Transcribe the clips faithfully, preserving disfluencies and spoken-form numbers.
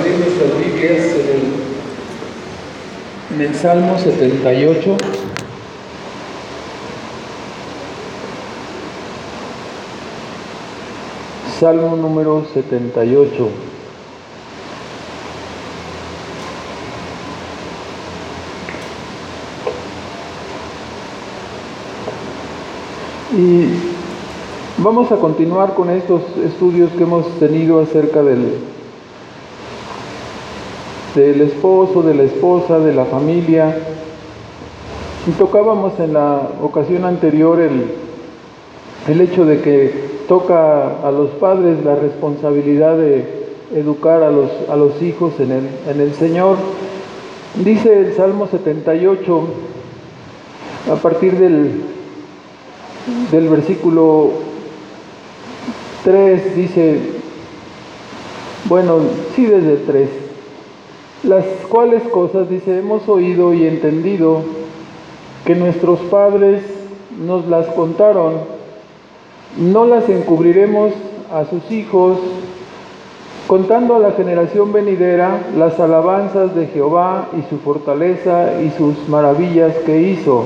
abrir nuestras Biblias en el, en el Salmo setenta y ocho. Salmo número setenta y ocho. Y vamos a continuar con estos estudios que hemos tenido acerca del, del esposo, de la esposa, de la familia. Y tocábamos en la ocasión anterior el, el hecho de que toca a los padres la responsabilidad de educar a los, a los hijos en el, en el Señor. Dice el Salmo setenta y ocho, a partir del, del versículo tres, dice, bueno, sí desde el tres, las cuales cosas, dice, hemos oído y entendido que nuestros padres nos las contaron, no las encubriremos a sus hijos, contando a la generación venidera las alabanzas de Jehová y su fortaleza y sus maravillas que hizo.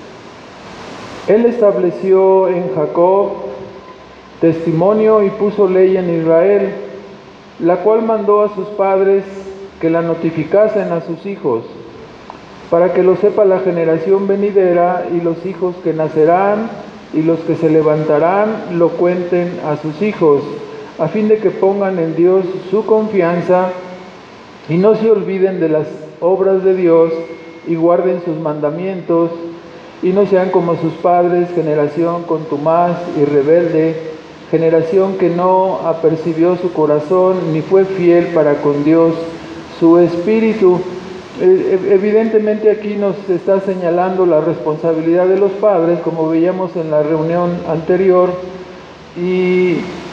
Él estableció en Jacob testimonio y puso ley en Israel, la cual mandó a sus padres que la notificasen a sus hijos, para que lo sepa la generación venidera y los hijos que nacerán y los que se levantarán lo cuenten a sus hijos, a fin de que pongan en Dios su confianza y no se olviden de las obras de Dios y guarden sus mandamientos y no sean como sus padres, generación contumaz y rebelde, generación que no apercibió su corazón ni fue fiel para con Dios su espíritu. Evidentemente aquí nos está señalando la responsabilidad de los padres, como veíamos en la reunión anterior, y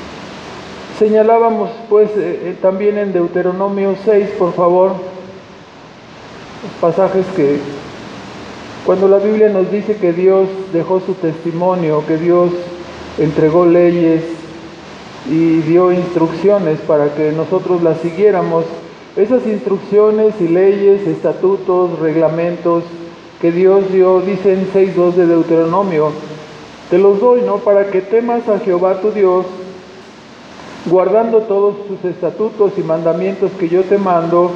señalábamos pues eh, también en Deuteronomio seis, por favor, los pasajes que cuando la Biblia nos dice que Dios dejó su testimonio, que Dios entregó leyes y dio instrucciones para que nosotros las siguiéramos. Esas instrucciones y leyes, estatutos, reglamentos que Dios dio, dice en seis dos de Deuteronomio, te los doy, ¿no? Para que temas a Jehová tu Dios, guardando todos sus estatutos y mandamientos que yo te mando.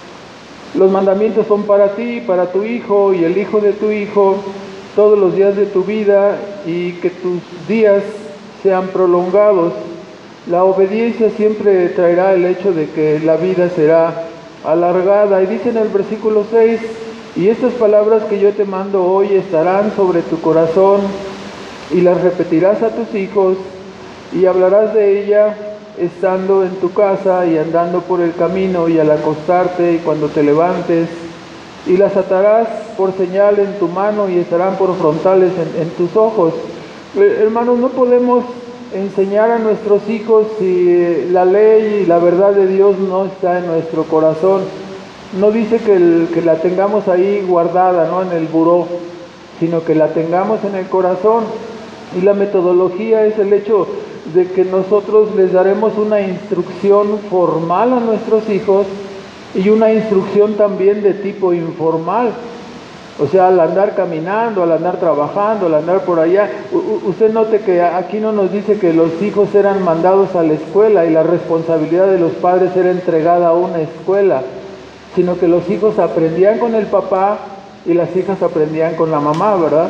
Los mandamientos son para ti, para tu hijo y el hijo de tu hijo, todos los días de tu vida, y que tus días sean prolongados. La obediencia siempre traerá el hecho de que la vida será alargada. Y dice en el versículo seis, y estas palabras que yo te mando hoy estarán sobre tu corazón, y las repetirás a tus hijos, y hablarás de ella estando en tu casa y andando por el camino y al acostarte y cuando te levantes, y las atarás por señal en tu mano y estarán por frontales en, en tus ojos. Eh, hermanos, no podemos enseñar a nuestros hijos si la ley y la verdad de Dios no está en nuestro corazón. No dice que, el, que la tengamos ahí guardada, ¿no?, en el buró, sino que la tengamos en el corazón. Y la metodología es el hecho de que nosotros les daremos una instrucción formal a nuestros hijos y una instrucción también de tipo informal. O sea, al andar caminando, al andar trabajando, al andar por allá. U- usted note que aquí no nos dice que los hijos eran mandados a la escuela y la responsabilidad de los padres era entregada a una escuela, sino que los hijos aprendían con el papá y las hijas aprendían con la mamá, ¿verdad?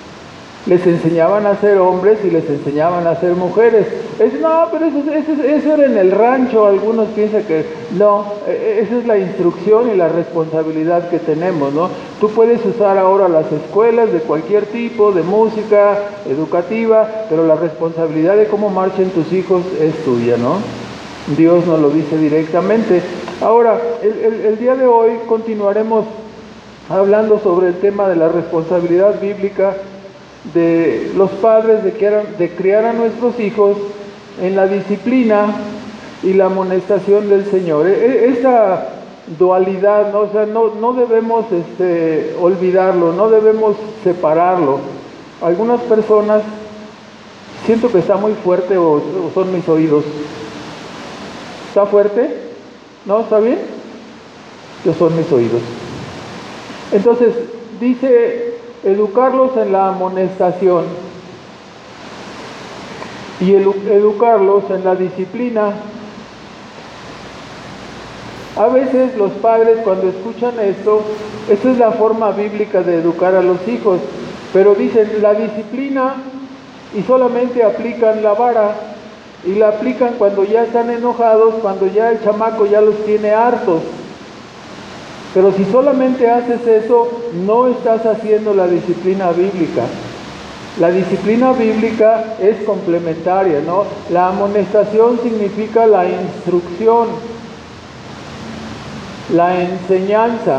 Les enseñaban a ser hombres y les enseñaban a ser mujeres. Es, no, pero eso, eso, eso era en el rancho. Algunos piensan que no, esa es la instrucción y la responsabilidad que tenemos, ¿no? Tú puedes usar ahora las escuelas de cualquier tipo, de música, educativa, pero la responsabilidad de cómo marchen tus hijos es tuya, ¿no? Dios nos lo dice directamente. Ahora, el, el, el día de hoy continuaremos hablando sobre el tema de la responsabilidad bíblica de los padres de, que eran, de criar a nuestros hijos en la disciplina y la amonestación del Señor. Esta dualidad, ¿no? O sea, no, no debemos este, olvidarlo, no debemos separarlo. Algunas personas, siento que está muy fuerte o, o son mis oídos. ¿Está fuerte? ¿No? ¿Está bien? Yo son mis oídos. Entonces, dice, educarlos en la amonestación y educarlos en la disciplina. A veces los padres cuando escuchan esto, esa es la forma bíblica de educar a los hijos, pero dicen la disciplina y solamente aplican la vara y la aplican cuando ya están enojados, cuando ya el chamaco ya los tiene hartos. Pero si solamente haces eso, no estás haciendo la disciplina bíblica. La disciplina bíblica es complementaria, ¿no? La amonestación significa la instrucción, la enseñanza.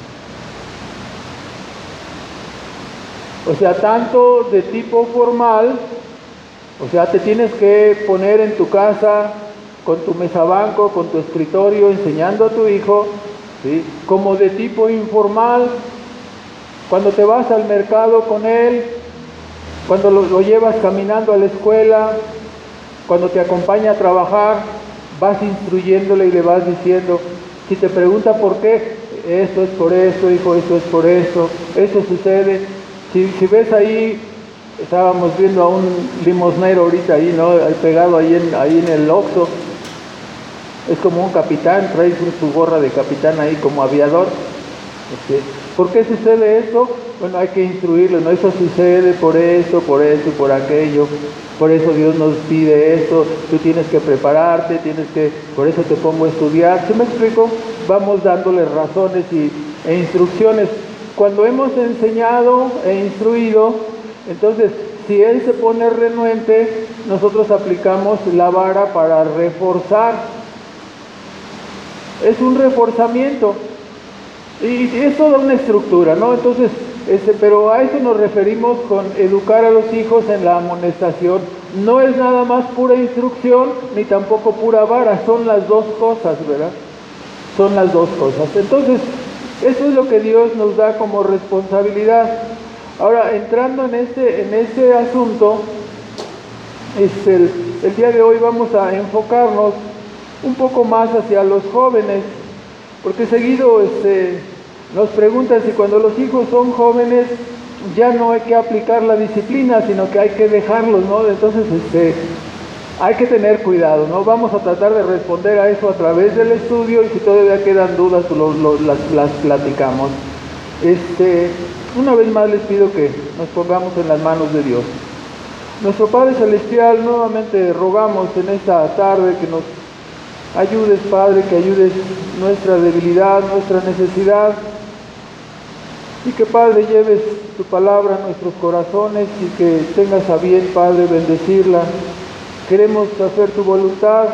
O sea, tanto de tipo formal, o sea, te tienes que poner en tu casa con tu mesabanco, con tu escritorio, enseñando a tu hijo, ¿sí? Como de tipo informal, cuando te vas al mercado con él, cuando lo, lo llevas caminando a la escuela, cuando te acompaña a trabajar, vas instruyéndole y le vas diciendo, si te pregunta por qué, esto es por esto, hijo, esto es por esto, esto sucede. Si, si ves ahí, estábamos viendo a un limosnero ahorita ahí, ¿no? Pegado ahí en, ahí en el Oxxo. Es como un capitán, trae su gorra de capitán ahí como aviador. Este, ¿Por qué sucede esto? Bueno, hay que instruirlo, ¿no? Eso sucede por esto, por esto y por aquello. Por eso Dios nos pide esto, tú tienes que prepararte, tienes que, por eso te pongo a estudiar. ¿Sí me explico? Vamos dándole razones y, e instrucciones. Cuando hemos enseñado e instruido, entonces, si él se pone renuente, nosotros aplicamos la vara para reforzar. Es un reforzamiento. Y es toda una estructura, ¿no? Entonces, este, pero a eso nos referimos con educar a los hijos en la amonestación. No es nada más pura instrucción, ni tampoco pura vara, son las dos cosas, ¿verdad? Son las dos cosas. Entonces, eso es lo que Dios nos da como responsabilidad. Ahora, entrando en este, en este asunto, este, el, el día de hoy vamos a enfocarnos un poco más hacia los jóvenes, porque seguido este, nos preguntan si cuando los hijos son jóvenes ya no hay que aplicar la disciplina, sino que hay que dejarlos, ¿no? Entonces este, hay que tener cuidado, ¿no? Vamos a tratar de responder a eso a través del estudio y si todavía quedan dudas lo, lo, las, las platicamos. Este, una vez más les pido que nos pongamos en las manos de Dios. Nuestro Padre Celestial, nuevamente rogamos en esta tarde que nos ayudes, Padre, que ayudes nuestra debilidad, nuestra necesidad, y que, Padre, lleves tu palabra a nuestros corazones y que tengas a bien, Padre, bendecirla. Queremos hacer tu voluntad.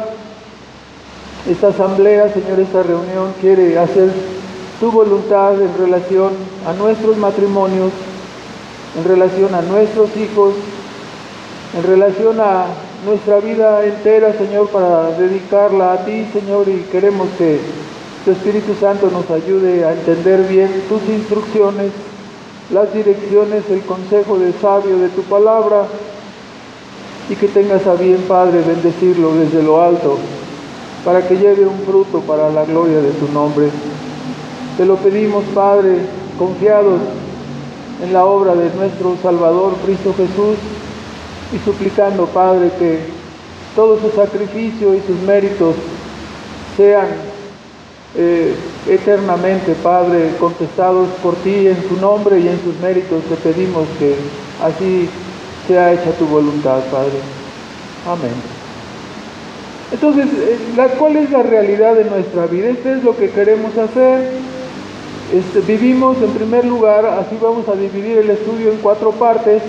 Esta asamblea, Señor, esta reunión quiere hacer tu voluntad en relación a nuestros matrimonios, en relación a nuestros hijos, en relación a nuestra vida entera, Señor, para dedicarla a ti, Señor, y queremos que tu Espíritu Santo nos ayude a entender bien tus instrucciones, las direcciones, el consejo de sabio de tu palabra, y que tengas a bien, Padre, bendecirlo desde lo alto, para que lleve un fruto para la gloria de tu nombre. Te lo pedimos, Padre, confiados en la obra de nuestro Salvador, Cristo Jesús, y suplicando, Padre, que todo su sacrificio y sus méritos sean eh, eternamente, Padre, contestados por ti en su nombre y en sus méritos. Te pedimos que así sea hecha tu voluntad, Padre. Amén. Entonces, ¿cuál es la realidad de nuestra vida? Este es lo que queremos hacer. Este, vivimos, en primer lugar, así vamos a dividir el estudio en cuatro partes.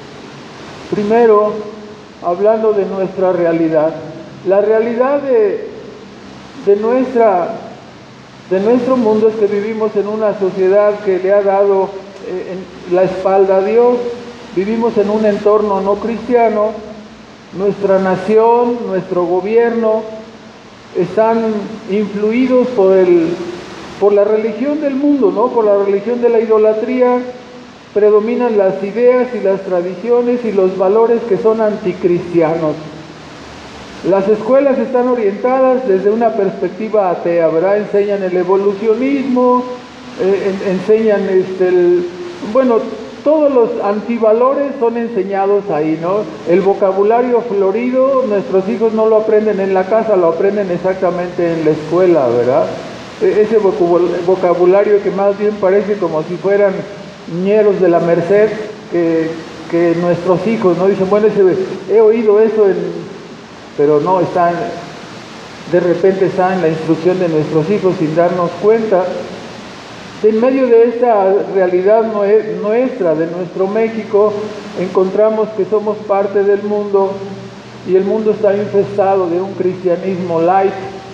Primero, hablando de nuestra realidad. La realidad de, de, nuestra, de nuestro mundo es que vivimos en una sociedad que le ha dado eh, en la espalda a Dios. Vivimos en un entorno no cristiano. Nuestra nación, nuestro gobierno están influidos por, el, por la religión del mundo, ¿no? Por la religión de la idolatría. Predominan las ideas y las tradiciones y los valores que son anticristianos. Las escuelas están orientadas desde una perspectiva atea, ¿verdad? Enseñan el evolucionismo, eh, en, enseñan este, el, bueno, todos los antivalores son enseñados ahí, ¿no? El vocabulario florido, nuestros hijos no lo aprenden en la casa, lo aprenden exactamente en la escuela, ¿verdad? Ese vocabulario que más bien parece como si fueran ñeros de la Merced, que, que nuestros hijos, ¿no? Dicen, bueno, ese, he oído eso, en, pero no, están, de repente está en la instrucción de nuestros hijos sin darnos cuenta. En medio de esta realidad nuestra, de nuestro México, encontramos que somos parte del mundo y el mundo está infestado de un cristianismo light.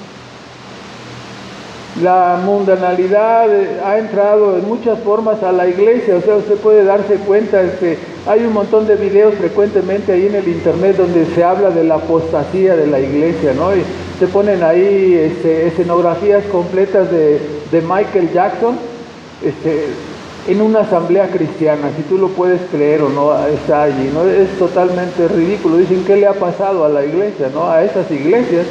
La mundanalidad ha entrado en muchas formas a la iglesia, o sea, usted puede darse cuenta, este, hay un montón de videos frecuentemente ahí en el internet donde se habla de la apostasía de la iglesia, ¿no? Y se ponen ahí este, escenografías completas de, de Michael Jackson, Este, en una asamblea cristiana, si tú lo puedes creer o no, está allí, ¿no? Es totalmente ridículo. Dicen, ¿qué le ha pasado a la iglesia, no? A esas iglesias.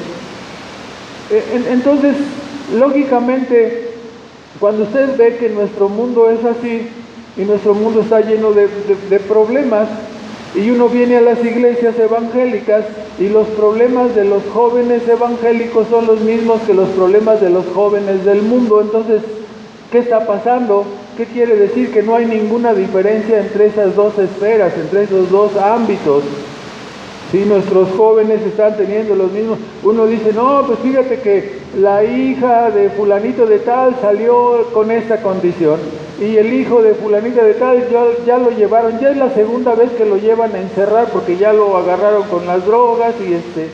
Entonces, lógicamente, cuando usted ve que nuestro mundo es así, y nuestro mundo está lleno de, de, de problemas, y uno viene a las iglesias evangélicas, y los problemas de los jóvenes evangélicos son los mismos que los problemas de los jóvenes del mundo, entonces, ¿qué está pasando? ¿Qué quiere decir? Que no hay ninguna diferencia entre esas dos esferas, entre esos dos ámbitos. Si nuestros jóvenes están teniendo los mismos, uno dice, no, pues fíjate que la hija de fulanito de tal salió con esta condición, y el hijo de fulanito de tal ya, ya lo llevaron, ya es la segunda vez que lo llevan a encerrar porque ya lo agarraron con las drogas, y este,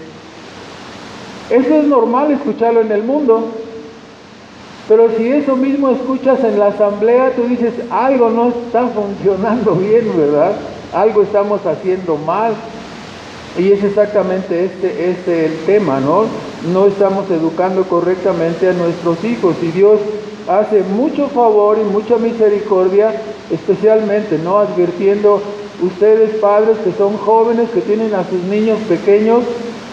eso es normal escucharlo en el mundo. Pero si eso mismo escuchas en la asamblea, tú dices, algo no está funcionando bien, ¿verdad? Algo estamos haciendo mal. Y es exactamente este, este el tema, ¿no? No estamos educando correctamente a nuestros hijos. Y Dios hace mucho favor y mucha misericordia, especialmente, ¿no? Advirtiendo, ustedes padres que son jóvenes, que tienen a sus niños pequeños.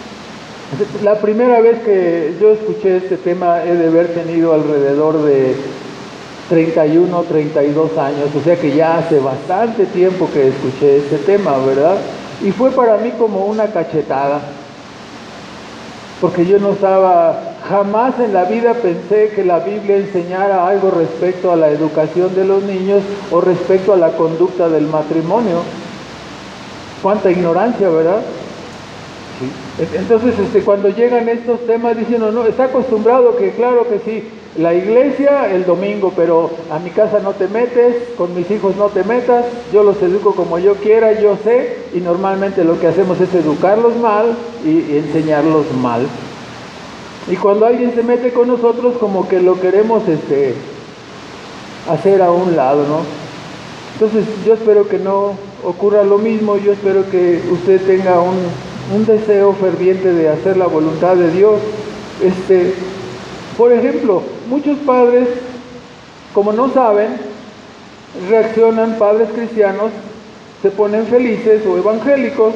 La primera vez que yo escuché este tema he de haber tenido alrededor de treinta y uno, treinta y dos años, o sea que ya hace bastante tiempo que escuché este tema, ¿verdad? Y fue para mí como una cachetada, porque yo no estaba, jamás en la vida pensé que la Biblia enseñara algo respecto a la educación de los niños o respecto a la conducta del matrimonio. Cuánta ignorancia, ¿verdad? Sí. Entonces, este, cuando llegan estos temas, dicen, no, no, está acostumbrado que, claro que sí, la iglesia el domingo, pero a mi casa no te metes, con mis hijos no te metas, yo los educo como yo quiera, yo sé, y normalmente lo que hacemos es educarlos mal y, y enseñarlos mal. Y cuando alguien se mete con nosotros, como que lo queremos este, hacer a un lado, ¿no? Entonces, yo espero que no ocurra lo mismo, yo espero que usted tenga un... un deseo ferviente de hacer la voluntad de Dios. Este, por ejemplo, muchos padres, como no saben, reaccionan, padres cristianos, se ponen felices o evangélicos,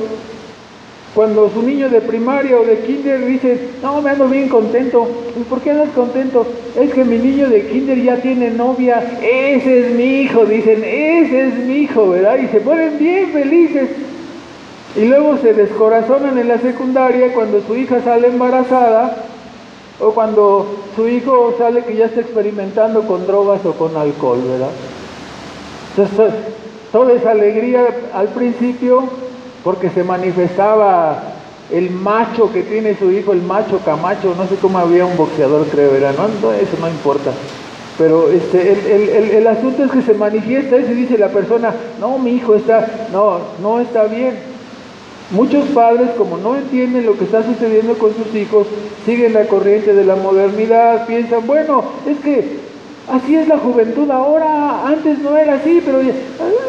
cuando su niño de primaria o de kinder dice, no, me ando bien contento. ¿Y por qué andas contento? Es que mi niño de kinder ya tiene novia, ese es mi hijo, dicen, ese es mi hijo, ¿verdad? Y se ponen bien felices. Y luego se descorazonan en la secundaria cuando su hija sale embarazada o cuando su hijo sale que ya está experimentando con drogas o con alcohol, ¿verdad? Entonces, toda esa alegría al principio porque se manifestaba el macho que tiene su hijo, el macho Camacho, no sé cómo había un boxeador, creo, ¿verdad? No, no, eso no importa. Pero este, el, el, el, el asunto es que se manifiesta eso y dice la persona, no, mi hijo está, no, no está bien. Muchos padres, como no entienden lo que está sucediendo con sus hijos, siguen la corriente de la modernidad, piensan, bueno, es que así es la juventud ahora, antes no era así, pero ya,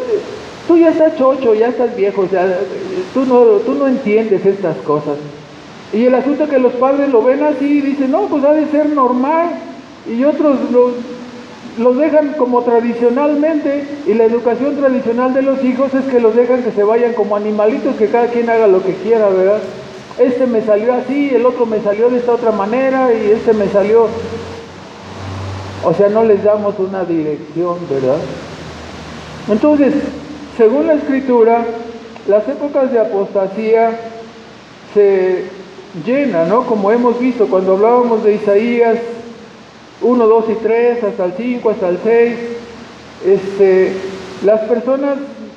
tú ya estás chocho, ya estás viejo, o sea, tú no, tú no entiendes estas cosas. Y el asunto es que los padres lo ven así y dicen, no, pues ha de ser normal, y otros lo... los dejan como tradicionalmente, y la educación tradicional de los hijos es que los dejan que se vayan como animalitos, que cada quien haga lo que quiera, ¿verdad? este me salió así, el otro me salió de esta otra manera y este me salió... O sea, no les damos una dirección, ¿verdad? Entonces, según la Escritura, las épocas de apostasía se llenan, ¿no? Como hemos visto cuando hablábamos de Isaías uno, dos y tres, hasta el cinco, hasta el seis, este, las personas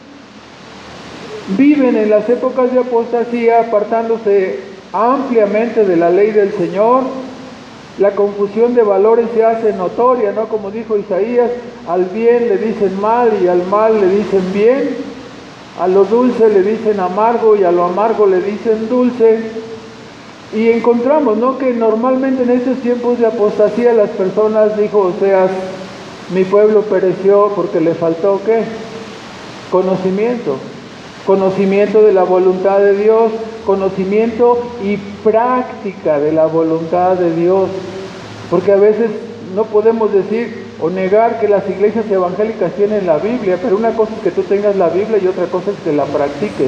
viven en las épocas de apostasía apartándose ampliamente de la ley del Señor. La confusión de valores se hace notoria, ¿no? Como dijo Isaías, al bien le dicen mal y al mal le dicen bien, a lo dulce le dicen amargo y a lo amargo le dicen dulce. Y encontramos, ¿no?, que normalmente en estos tiempos de apostasía las personas, dijo Oseas, mi pueblo pereció porque le faltó, ¿qué? Conocimiento. Conocimiento de la voluntad de Dios, conocimiento y práctica de la voluntad de Dios. Porque a veces no podemos decir o negar que las iglesias evangélicas tienen la Biblia, pero una cosa es que tú tengas la Biblia y otra cosa es que la practiques.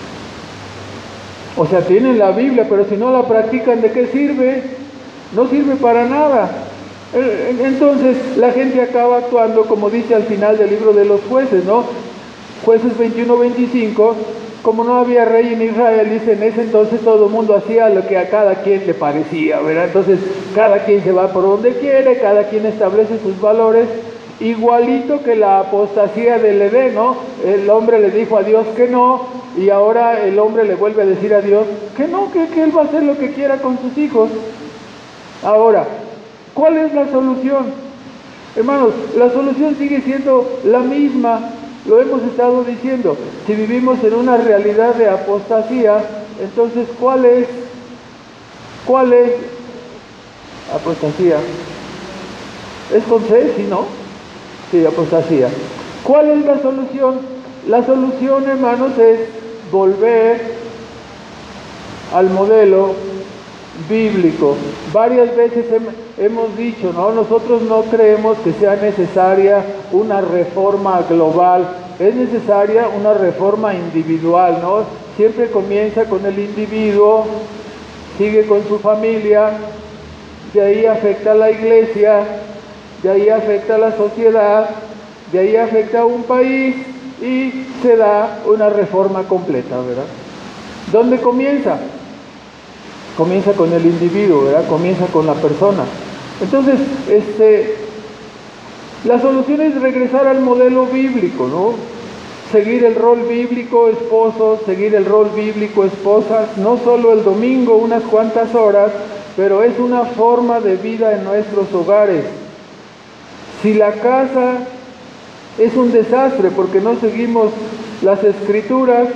O sea, tienen la Biblia, pero si no la practican, ¿de qué sirve? No sirve para nada. Entonces la gente acaba actuando como dice al final del libro de los jueces, ¿no? Jueces veintiuno veinticinco, como no había rey en Israel, dice, en ese entonces todo el mundo hacía lo que a cada quien le parecía, ¿verdad? Entonces cada quien se va por donde quiere, cada quien establece sus valores, igualito que la apostasía del Edén, ¿no? El hombre le dijo a Dios que no, y ahora el hombre le vuelve a decir a Dios que no, que, que él va a hacer lo que quiera con sus hijos. Ahora, ¿cuál es la solución? Hermanos, la solución sigue siendo la misma. Lo hemos estado diciendo, si vivimos en una realidad de apostasía, entonces ¿cuál es? ¿Cuál es? Apostasía. ¿Es con C, sí, no? Sí, apostasía. ¿Cuál es la solución? La solución, hermanos, es volver al modelo bíblico. Varias veces hemos dicho, ¿no? Nosotros no creemos que sea necesaria una reforma global, es necesaria una reforma individual, ¿no? Siempre comienza con el individuo, sigue con su familia, de ahí afecta a la iglesia, de ahí afecta a la sociedad, de ahí afecta a un país y se da una reforma completa, ¿verdad? ¿Dónde comienza? Comienza con el individuo, ¿verdad? Comienza con la persona. Entonces, este, la solución es regresar al modelo bíblico, ¿no? Seguir el rol bíblico esposos, seguir el rol bíblico esposas, no solo el domingo, unas cuantas horas, pero es una forma de vida en nuestros hogares. Si la casa es un desastre porque no seguimos las escrituras,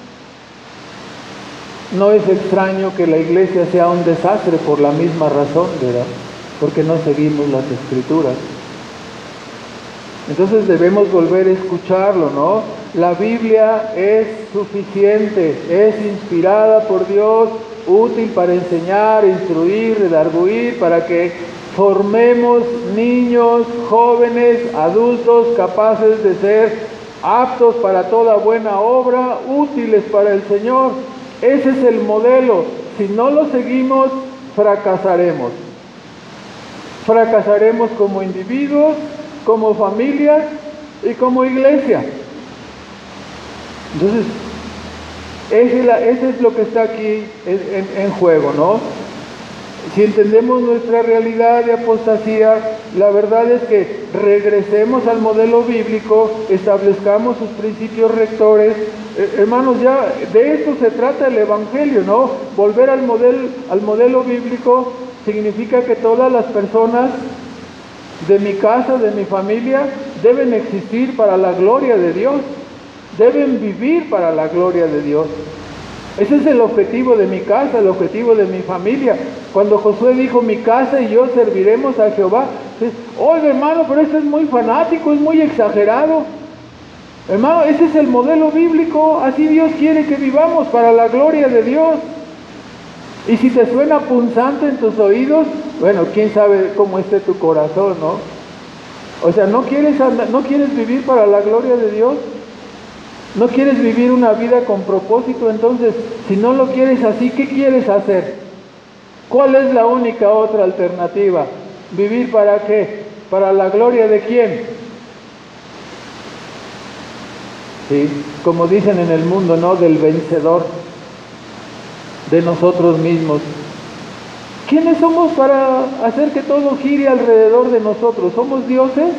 no es extraño que la iglesia sea un desastre por la misma razón, ¿verdad? Porque no seguimos las escrituras. Entonces debemos volver a escucharlo, ¿no? La Biblia es suficiente, es inspirada por Dios, útil para enseñar, instruir, redarguir, para que formemos niños, jóvenes, adultos capaces de ser aptos para toda buena obra, útiles para el Señor. Ese es el modelo. Si no lo seguimos, fracasaremos. Fracasaremos como individuos, como familias y como iglesia. Entonces, ese es, la, ese es lo que está aquí en, en, en juego, ¿no? Si entendemos nuestra realidad de apostasía, la verdad es que regresemos al modelo bíblico, establezcamos sus principios rectores. Eh, hermanos, ya de esto se trata el Evangelio, ¿no? Volver al modelo, al modelo bíblico significa que todas las personas de mi casa, de mi familia, deben existir para la gloria de Dios, deben vivir para la gloria de Dios. Ese es el objetivo de mi casa, el objetivo de mi familia. Cuando Josué dijo, mi casa y yo serviremos a Jehová, oye hermano, pero esto es muy fanático, es muy exagerado. Hermano, ese es el modelo bíblico, así Dios quiere que vivamos para la gloria de Dios. Y si te suena punzante en tus oídos, bueno, quién sabe cómo esté tu corazón, ¿no? O sea, ¿no quieres, andar, ¿no quieres vivir para la gloria de Dios? ¿No quieres vivir una vida con propósito? Entonces, si no lo quieres así, ¿qué quieres hacer? ¿Cuál es la única otra alternativa? ¿Vivir para qué? ¿Para la gloria de quién? Sí, como dicen en el mundo, ¿no? Del vencedor, de nosotros mismos. ¿Quiénes somos para hacer que todo gire alrededor de nosotros? ¿Somos dioses?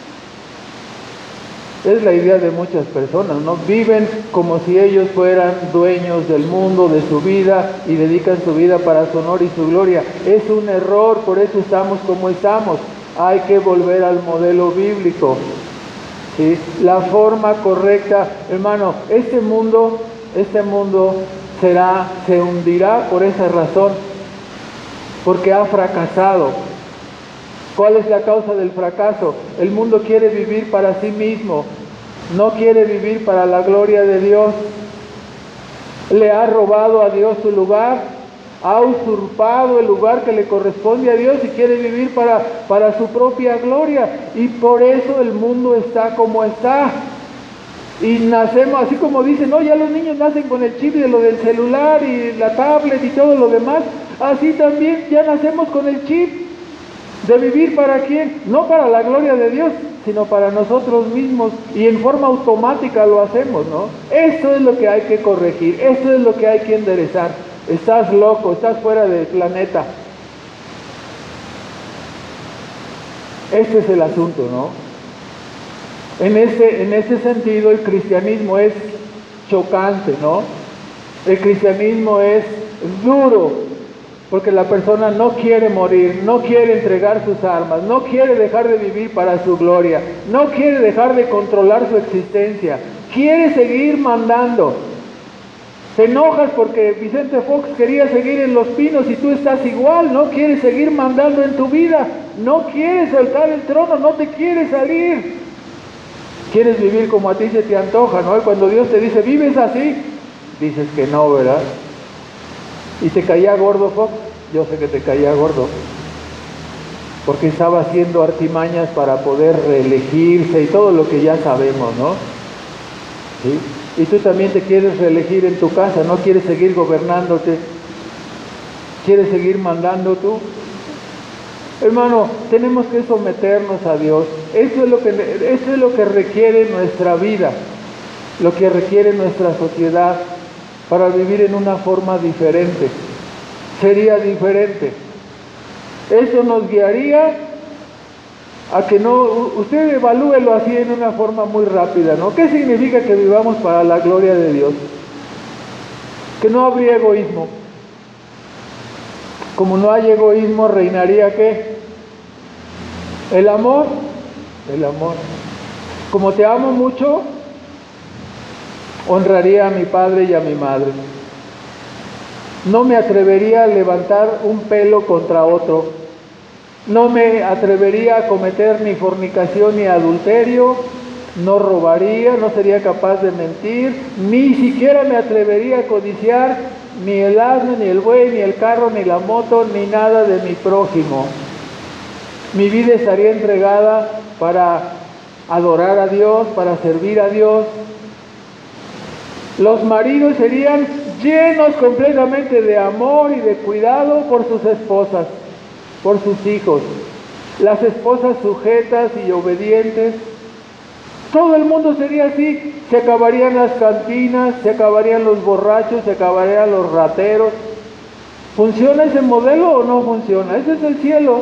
Es la idea de muchas personas, ¿no? Viven como si ellos fueran dueños del mundo, de su vida, y dedican su vida para su honor y su gloria. Es un error, por eso estamos como estamos. Hay que volver al modelo bíblico, ¿sí? La forma correcta, hermano, este mundo, este mundo será, se hundirá por esa razón, porque ha fracasado. ¿Cuál es la causa del fracaso? El mundo quiere vivir para sí mismo, no quiere vivir para la gloria de Dios. Le ha robado a Dios su lugar, ha usurpado el lugar que le corresponde a Dios y quiere vivir para, para su propia gloria. Y por eso el mundo está como está. Y nacemos, así como dicen, no, ya los niños nacen con el chip de lo del celular y la tablet y todo lo demás. Así también ya nacemos con el chip de vivir para quién, no para la gloria de Dios, sino para nosotros mismos, y en forma automática lo hacemos, ¿no? Esto es lo que hay que corregir, esto es lo que hay que enderezar. Estás loco, estás fuera del planeta. Este es el asunto, ¿no? En este, en este sentido, el cristianismo es chocante, ¿no? El cristianismo es duro, porque la persona no quiere morir, no quiere entregar sus armas, no quiere dejar de vivir para su gloria, no quiere dejar de controlar su existencia, quiere seguir mandando. Te enojas porque Vicente Fox quería seguir en Los Pinos y tú estás igual, no quieres seguir mandando en tu vida, no quieres soltar el trono, no te quieres salir. Quieres vivir como a ti se te antoja, ¿no? Y cuando Dios te dice, ¿vives así? Dices que no, ¿verdad? ¿Y te caía gordo, Fox? Yo sé que te caía gordo, porque estaba haciendo artimañas para poder reelegirse y todo lo que ya sabemos, ¿no? ¿Sí? Y tú también te quieres reelegir en tu casa, no quieres seguir gobernándote, quieres seguir mandando tú. Hermano, tenemos que someternos a Dios. Eso es lo que, eso es lo que requiere nuestra vida, lo que requiere nuestra sociedad, para vivir en una forma diferente. Sería diferente. Eso nos guiaría a que no, usted evalúelo así en una forma muy rápida, ¿no? ¿Qué significa que vivamos para la gloria de Dios? Que no habría egoísmo. Como no hay egoísmo, reinaría ¿qué? El amor, el amor. Como te amo mucho, honraría a mi padre y a mi madre. No me atrevería a levantar un pelo contra otro. No me atrevería a cometer ni fornicación ni adulterio. No robaría, no sería capaz de mentir. Ni siquiera me atrevería a codiciar ni el asno, ni el buey, ni el carro, ni la moto, ni nada de mi prójimo. Mi vida estaría entregada para adorar a Dios, para servir a Dios. Los maridos serían llenos completamente de amor y de cuidado por sus esposas, por sus hijos. Las esposas sujetas y obedientes. Todo el mundo sería así. Se acabarían las cantinas, se acabarían los borrachos, se acabarían los rateros. ¿Funciona ese modelo o no funciona? Ese es el cielo.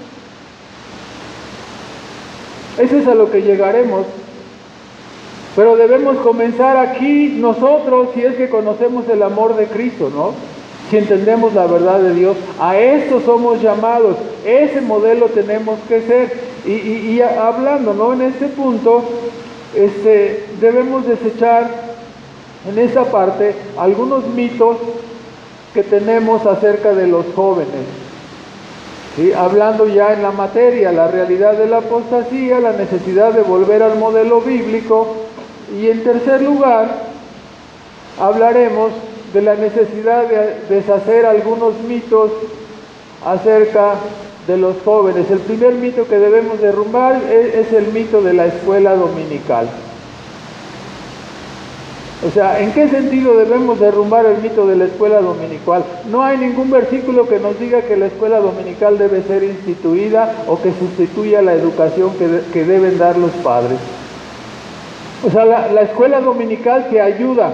Ese es a lo que llegaremos. Pero debemos comenzar aquí nosotros, si es que conocemos el amor de Cristo, ¿no? Si entendemos la verdad de Dios, a esto somos llamados, ese modelo tenemos que ser. Y, y, y hablando, ¿no? En este punto, este, debemos desechar en esa parte algunos mitos que tenemos acerca de los jóvenes. ¿Sí? Hablando ya en la materia, la realidad de la apostasía, la necesidad de volver al modelo bíblico. Y en tercer lugar, hablaremos de la necesidad de deshacer algunos mitos acerca de los jóvenes. El primer mito que debemos derrumbar es, es el mito de la escuela dominical. O sea, ¿en qué sentido debemos derrumbar el mito de la escuela dominical? No hay ningún versículo que nos diga que la escuela dominical debe ser instituida o que sustituya la educación que, de, que deben dar los padres. O sea, la, la escuela dominical te ayuda.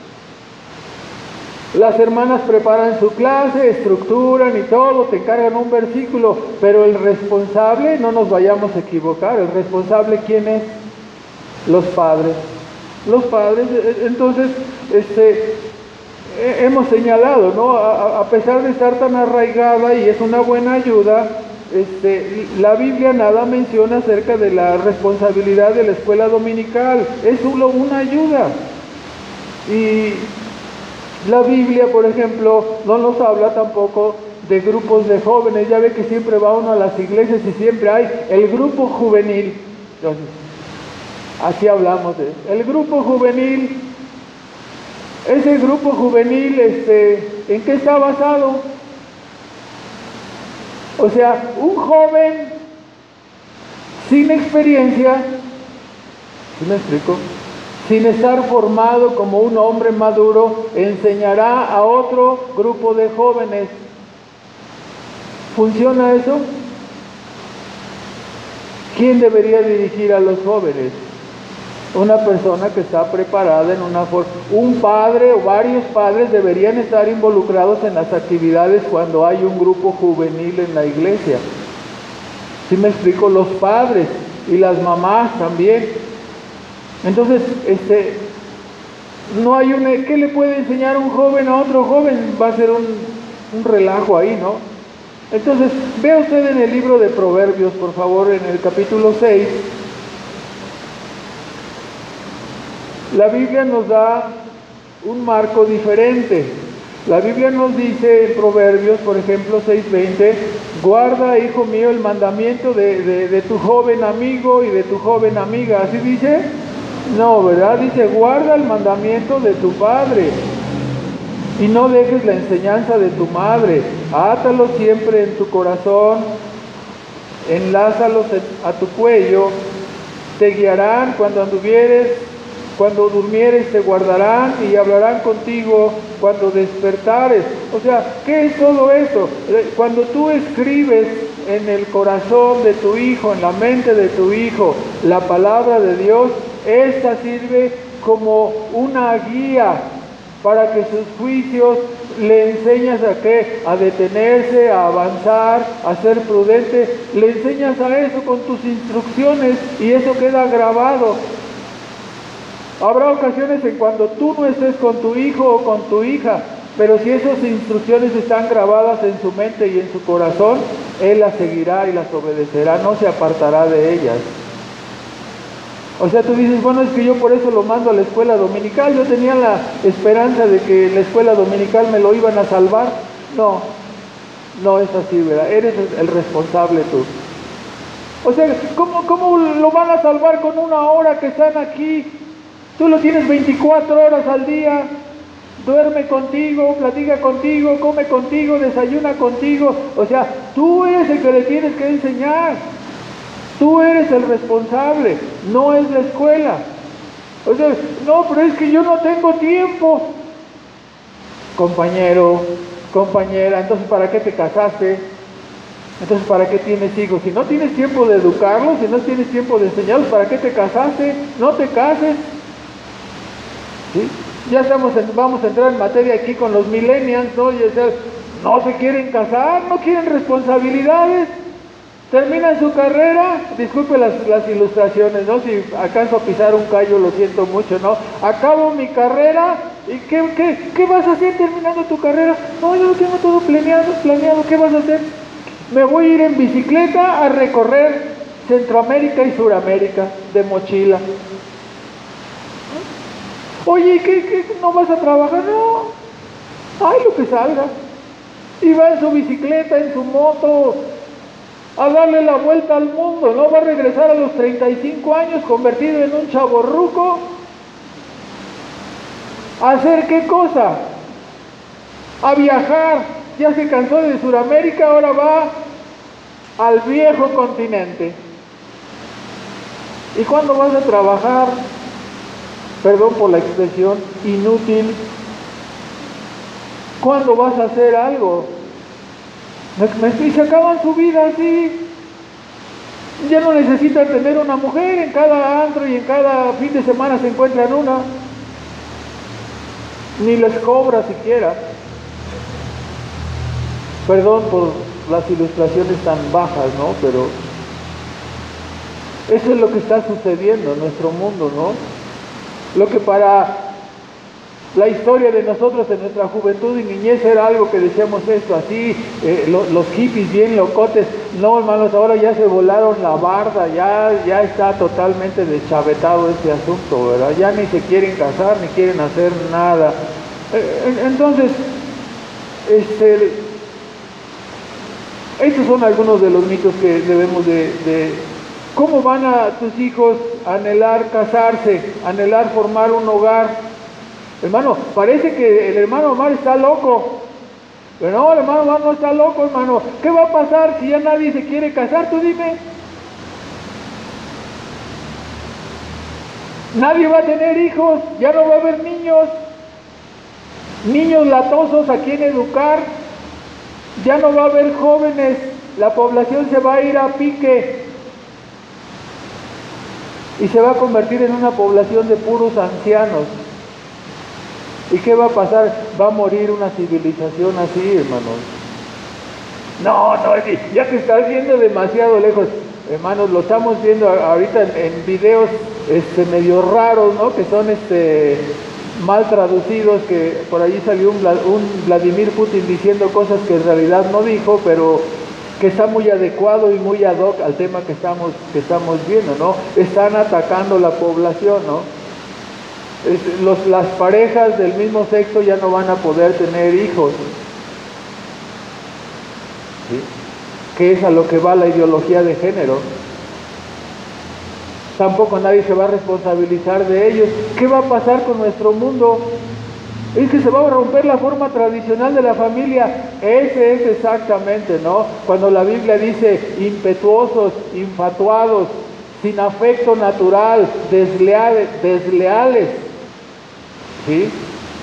Las hermanas preparan su clase, estructuran y todo, te encargan un versículo, pero el responsable, no nos vayamos a equivocar, el responsable, ¿quién es? Los padres. Los padres, entonces, este, hemos señalado, ¿no? A, a pesar de estar tan arraigada y es una buena ayuda, este, la Biblia nada menciona acerca de la responsabilidad de la escuela dominical, es solo una ayuda. Y la Biblia, por ejemplo, no nos habla tampoco de grupos de jóvenes. Ya ve que siempre va uno a las iglesias y siempre hay el grupo juvenil. Entonces, así hablamos de el grupo juvenil. Ese grupo juvenil, este, ¿en qué está basado? O sea, un joven sin experiencia, ¿sí me explico? Sin estar formado como un hombre maduro, enseñará a otro grupo de jóvenes. ¿Funciona eso? ¿Quién debería dirigir a los jóvenes? Una persona que está preparada en una forma. Un padre o varios padres deberían estar involucrados en las actividades cuando hay un grupo juvenil en la iglesia. ¿Sí me explico? Los padres y las mamás también. Entonces, este, no hay una, ¿qué le puede enseñar un joven a otro joven? Va a ser un, un relajo ahí, ¿no? Entonces, vea usted en el libro de Proverbios, por favor, en el capítulo seis, la Biblia nos da un marco diferente. La Biblia nos dice en Proverbios, por ejemplo, seis veinte, guarda, hijo mío, el mandamiento de, de, de tu joven amigo y de tu joven amiga. ¿Así dice? No, ¿verdad? Dice, guarda el mandamiento de tu padre y no dejes la enseñanza de tu madre. Átalo siempre en tu corazón, enlázalos a tu cuello, te guiarán cuando anduvieres, cuando durmieres te guardarán y hablarán contigo cuando despertares. O sea, ¿qué es todo esto? Cuando tú escribes en el corazón de tu hijo, en la mente de tu hijo, la palabra de Dios, esta sirve como una guía para que sus juicios le enseñas a qué, a detenerse, a avanzar, a ser prudente. Le enseñas a eso con tus instrucciones y eso queda grabado. Habrá ocasiones en cuando tú no estés con tu hijo o con tu hija, pero si esas instrucciones están grabadas en su mente y en su corazón, él las seguirá y las obedecerá, no se apartará de ellas. O sea, tú dices, bueno, es que yo por eso lo mando a la escuela dominical, yo tenía la esperanza de que la escuela dominical me lo iban a salvar. No, no es así, ¿verdad? Eres el responsable tú. O sea, ¿cómo, cómo lo van a salvar con una hora que están aquí? Tú lo tienes veinticuatro horas al día, duerme contigo, platica contigo, come contigo, desayuna contigo. O sea, tú eres el que le tienes que enseñar. Tú eres el responsable, no es la escuela. O sea, no, pero es que yo no tengo tiempo. Compañero, compañera, entonces ¿para qué te casaste? Entonces ¿para qué tienes hijos? Si no tienes tiempo de educarlos, si no tienes tiempo de enseñarlos, ¿para qué te casaste? No te cases. ¿Sí? Ya estamos en, vamos a entrar en materia aquí con los millennials, ¿no? Y, o sea, no se quieren casar, no quieren responsabilidades. Terminan su carrera, disculpe las, las ilustraciones, ¿no? Si acaso a pisar un callo, lo siento mucho, ¿no? Acabo mi carrera, ¿y qué, qué, qué vas a hacer terminando tu carrera? No, yo lo tengo todo planeado, planeado, ¿qué vas a hacer? Me voy a ir en bicicleta a recorrer Centroamérica y Suramérica de mochila. Oye, ¿qué, qué, no vas a trabajar? No, ay, lo que salga. Y va en su bicicleta, en su moto, a darle la vuelta al mundo, ¿no? Va a regresar a los treinta y cinco años convertido en un chavorruco. ¿A hacer qué cosa? A viajar. Ya se cansó de Sudamérica, ahora va al viejo continente. ¿Y cuándo vas a trabajar? perdón por la expresión, inútil. ¿Cuándo vas a hacer algo? Y se acaban su vida así. Ya no necesitan tener una mujer, en cada antro y en cada fin de semana se encuentran una. Ni les cobra siquiera. Perdón por las ilustraciones tan bajas, ¿no? Pero eso es lo que está sucediendo en nuestro mundo, ¿no? Lo que para la historia de nosotros en nuestra juventud y niñez era algo que decíamos esto así, eh, lo, los hippies bien locotes. No, hermanos, ahora ya se volaron la barda, ya, ya está totalmente deschavetado este asunto, ¿verdad? Ya ni se quieren casar, ni quieren hacer nada. Eh, entonces, este, estos son algunos de los mitos que debemos de, de... ¿Cómo van a tus hijos a anhelar casarse, anhelar formar un hogar? Hermano, parece que el hermano Omar está loco. Pero no, el hermano Omar no está loco, hermano. ¿Qué va a pasar si ya nadie se quiere casar? Tú dime. Nadie va a tener hijos, ya no va a haber niños. Niños latosos a quien educar. Ya no va a haber jóvenes. La población se va a ir a pique. Y se va a convertir en una población de puros ancianos. ¿Y qué va a pasar? Va a morir una civilización así, hermanos. No, no, ya te estás viendo demasiado lejos. Hermanos, lo estamos viendo ahorita en, en videos este, medio raros, ¿no? Que son este, mal traducidos, que por allí salió un, un Vladimir Putin diciendo cosas que en realidad no dijo, pero que está muy adecuado y muy ad hoc al tema que estamos, que estamos viendo, ¿no? Están atacando la población, ¿no? Los, las parejas del mismo sexo ya no van a poder tener hijos, ¿sí? Que es a lo que va la ideología de género. Tampoco nadie se va a responsabilizar de ellos. ¿Qué va a pasar con nuestro mundo? Es que se va a romper la forma tradicional de la familia. Ese es exactamente, ¿no? Cuando la Biblia dice impetuosos, infatuados, sin afecto natural, desleales, desleales, ¿sí?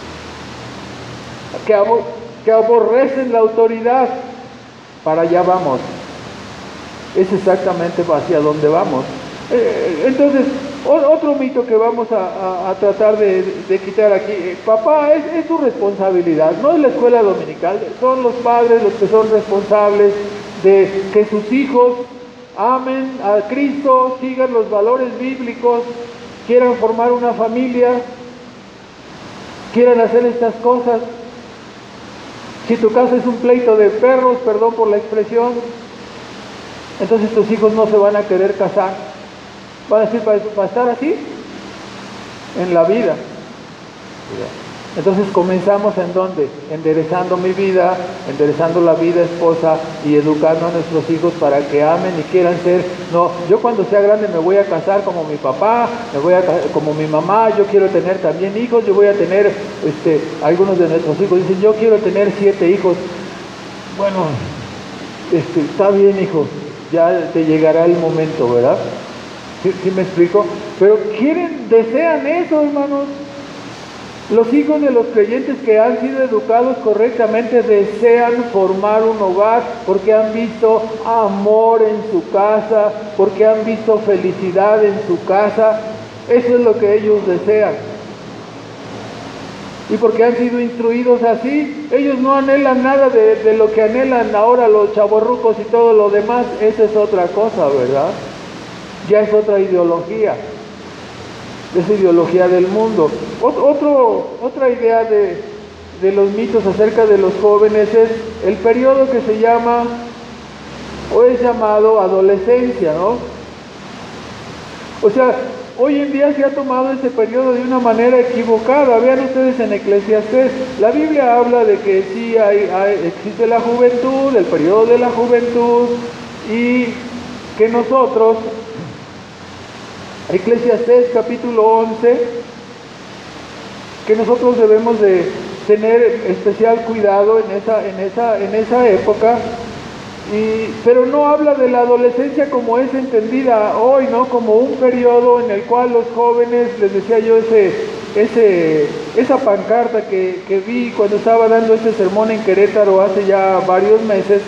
Que, abo que aborrecen la autoridad. Para allá vamos. Es exactamente hacia donde vamos. Eh, entonces, otro mito que vamos a, a, a tratar de, de quitar aquí. Eh, papá, es, es tu responsabilidad, no es la escuela dominical, son los padres los que son responsables de que sus hijos amen a Cristo, sigan los valores bíblicos, quieran formar una familia, quieran hacer estas cosas. Si tu casa es un pleito de perros, perdón por la expresión, entonces tus hijos no se van a querer casar. Van a decir, ¿para, para estar así? En la vida. Entonces comenzamos en dónde? Enderezando mi vida, enderezando la vida esposa y educando a nuestros hijos para que amen y quieran ser. No, yo cuando sea grande me voy a casar como mi papá, me voy a como mi mamá, yo quiero tener también hijos, yo voy a tener, este, algunos de nuestros hijos dicen, yo quiero tener siete hijos. Bueno, este, está bien, hijo, ya te llegará el momento, ¿verdad? ¿Sí, sí me explico? Pero quieren, desean eso, hermanos. Los hijos de los creyentes que han sido educados correctamente desean formar un hogar porque han visto amor en su casa, porque han visto felicidad en su casa. Eso es lo que ellos desean. Y porque han sido instruidos así, ellos no anhelan nada de, de lo que anhelan ahora los chavorrucos y todo lo demás. Esa es otra cosa, ¿verdad? Ya es otra ideología. Esa ideología del mundo. Otro, otra idea de, de los mitos acerca de los jóvenes es el periodo que se llama o es llamado adolescencia, ¿no? O sea, hoy en día se ha tomado ese periodo de una manera equivocada. Vean ustedes en Eclesiastés, la Biblia habla de que sí hay, hay, existe la juventud, el periodo de la juventud, y que nosotros, Eclesiastés capítulo once, que nosotros debemos de tener especial cuidado en esa, en esa, en esa época, Y, pero no habla de la adolescencia como es entendida hoy, ¿no? Como un periodo en el cual los jóvenes, les decía yo, ese, ese, esa pancarta que, que vi cuando estaba dando este sermón en Querétaro hace ya varios meses,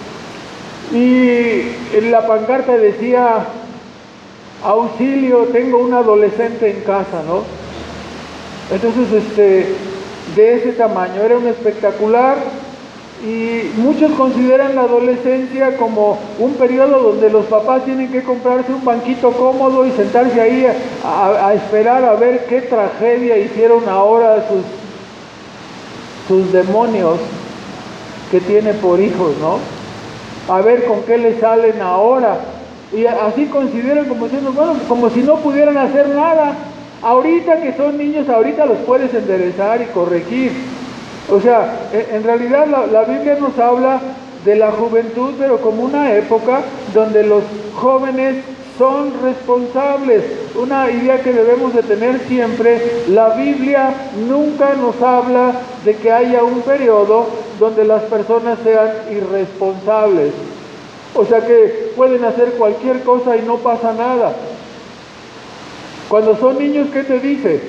y en la pancarta decía, auxilio, tengo un adolescente en casa, ¿no? Entonces, este, de ese tamaño, era un espectacular. Y muchos consideran la adolescencia como un periodo donde los papás tienen que comprarse un banquito cómodo y sentarse ahí a, a, a esperar a ver qué tragedia hicieron ahora sus, sus demonios que tiene por hijos, ¿no? A ver con qué le salen ahora. Y así consideran como diciendo, bueno, como si no pudieran hacer nada. Ahorita que son niños, ahorita los puedes enderezar y corregir. O sea, en realidad la, la Biblia nos habla de la juventud, pero como una época donde los jóvenes son responsables. Una idea que debemos de tener siempre, la Biblia nunca nos habla de que haya un periodo donde las personas sean irresponsables. O sea que pueden hacer cualquier cosa y no pasa nada. Cuando son niños, ¿qué te dice?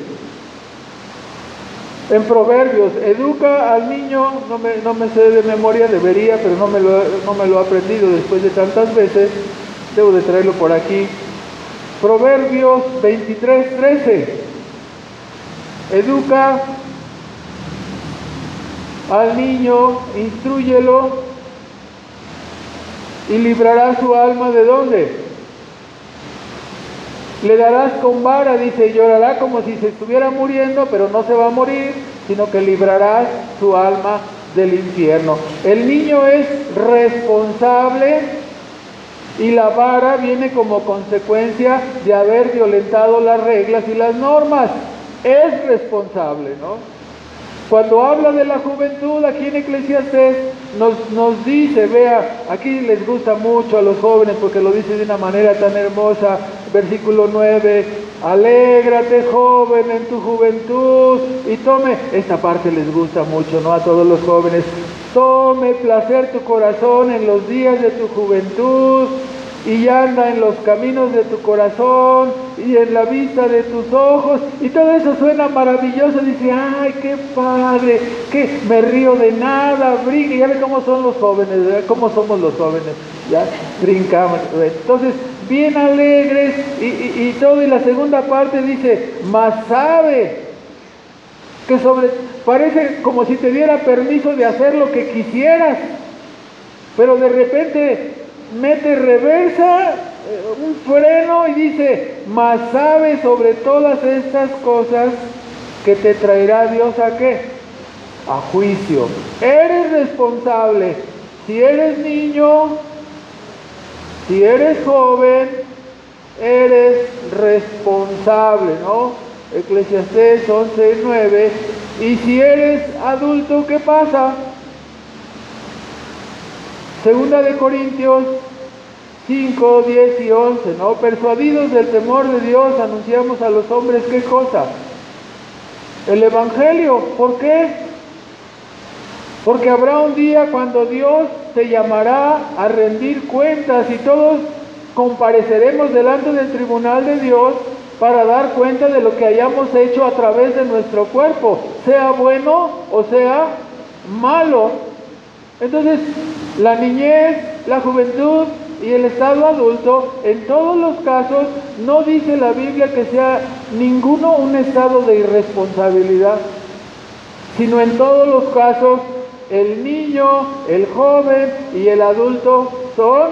En Proverbios, educa al niño, no me, no me sé de memoria, debería, pero no me, lo, no me lo he aprendido después de tantas veces, debo de traerlo por aquí. Proverbios veintitrés, trece, educa al niño, instrúyelo y librará su alma ¿de dónde? Le darás con vara, dice, y llorará como si se estuviera muriendo, pero no se va a morir, sino que librarás su alma del infierno. El niño es responsable y la vara viene como consecuencia de haber violentado las reglas y las normas. Es responsable, ¿no? Cuando habla de la juventud, aquí en Eclesiastés nos, nos dice, vea, aquí les gusta mucho a los jóvenes porque lo dice de una manera tan hermosa, versículo nueve, alégrate joven en tu juventud, y tome, esta parte les gusta mucho, ¿no? A todos los jóvenes, tome placer tu corazón en los días de tu juventud, y anda en los caminos de tu corazón y en la vista de tus ojos, y todo eso suena maravilloso. Dice, ay, qué padre, que me río de nada, brinca. Ya ve cómo son los jóvenes, ¿verdad? Cómo somos los jóvenes, ya brincamos. Entonces, bien alegres y, y, y todo. Y la segunda parte dice, mas sabe que sobre, parece como si te diera permiso de hacer lo que quisieras, pero de repente mete reversa, un freno y dice, mas sabe sobre todas estas cosas que te traerá Dios ¿a qué? A juicio. Eres responsable. Si eres niño, si eres joven, eres responsable, ¿no? Eclesiastés once, nueve. Y si eres adulto, ¿qué pasa? Segunda de Corintios cinco, diez y once, ¿no? Persuadidos del temor de Dios, anunciamos a los hombres, ¿qué cosa? El Evangelio. ¿Por qué? Porque habrá un día cuando Dios te llamará a rendir cuentas y todos compareceremos delante del tribunal de Dios para dar cuenta de lo que hayamos hecho a través de nuestro cuerpo, sea bueno o sea malo. Entonces, la niñez, la juventud y el estado adulto, en todos los casos, no dice la Biblia que sea ninguno un estado de irresponsabilidad, sino en todos los casos, el niño, el joven y el adulto son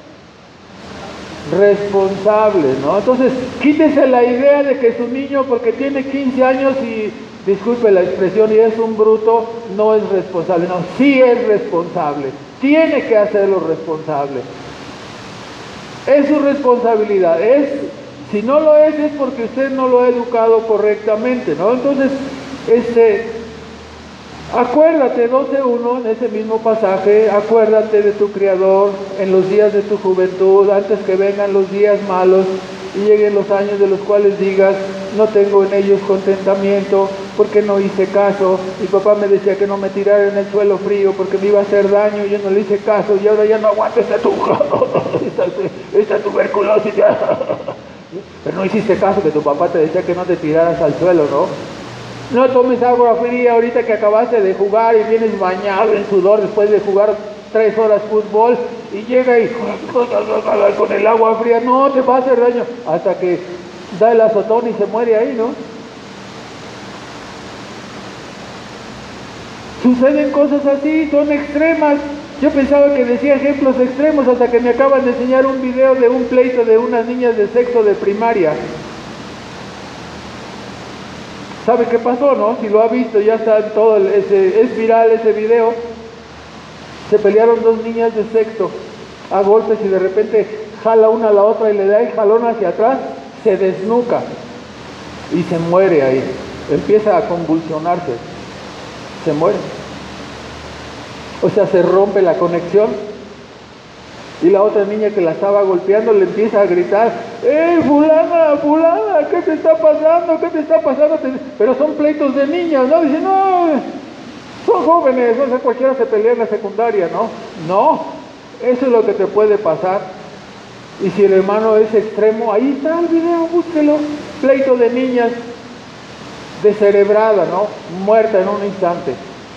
responsables, ¿no? Entonces, quítese la idea de que su niño, porque tiene quince años y, disculpe la expresión, y es un bruto, no es responsable. No, sí es responsable, tiene que hacerlo responsable. Es su responsabilidad. Es, si no lo es, es porque usted no lo ha educado correctamente, ¿no? Entonces, este, acuérdate, doce uno, en ese mismo pasaje, acuérdate de tu Creador en los días de tu juventud, antes que vengan los días malos y lleguen los años de los cuales digas, no tengo en ellos contentamiento. porque no hice caso, mi papá me decía que no me tirara en el suelo frío porque me iba a hacer daño, yo no le hice caso y ahora ya no aguanto esta, tu... esta, esta tuberculosis. Pero no hiciste caso, que tu papá te decía que no te tiraras al suelo, ¿no? No tomes agua fría ahorita que acabaste de jugar y vienes bañado en sudor después de jugar tres horas fútbol y llega y con el agua fría, no, te va a hacer daño, hasta que da el azotón y se muere ahí, ¿no? Suceden cosas así, son extremas. Yo pensaba que decía ejemplos extremos hasta que me acaban de enseñar un video de un pleito de unas niñas de sexto de primaria. ¿Sabe qué pasó, no? Si lo ha visto, ya está en todo, el, ese, es viral ese video. Se pelearon dos niñas de sexto a golpes y de repente jala una a la otra y le da el jalón hacia atrás, se desnuca y se muere ahí. Empieza a convulsionarse, se muere. O sea, se rompe la conexión y la otra niña que la estaba golpeando le empieza a gritar, ¡eh, fulana, fulana! ¿Qué te está pasando? ¿Qué te está pasando? Pero son pleitos de niñas, ¿no? Dicen, no, son jóvenes, no sé, cualquiera se pelea en la secundaria, ¿no? No, eso es lo que te puede pasar. Y si el hermano es extremo, ahí está el video, búsquelo. Pleito de niñas, descerebrada, ¿no? Muerta en un instante.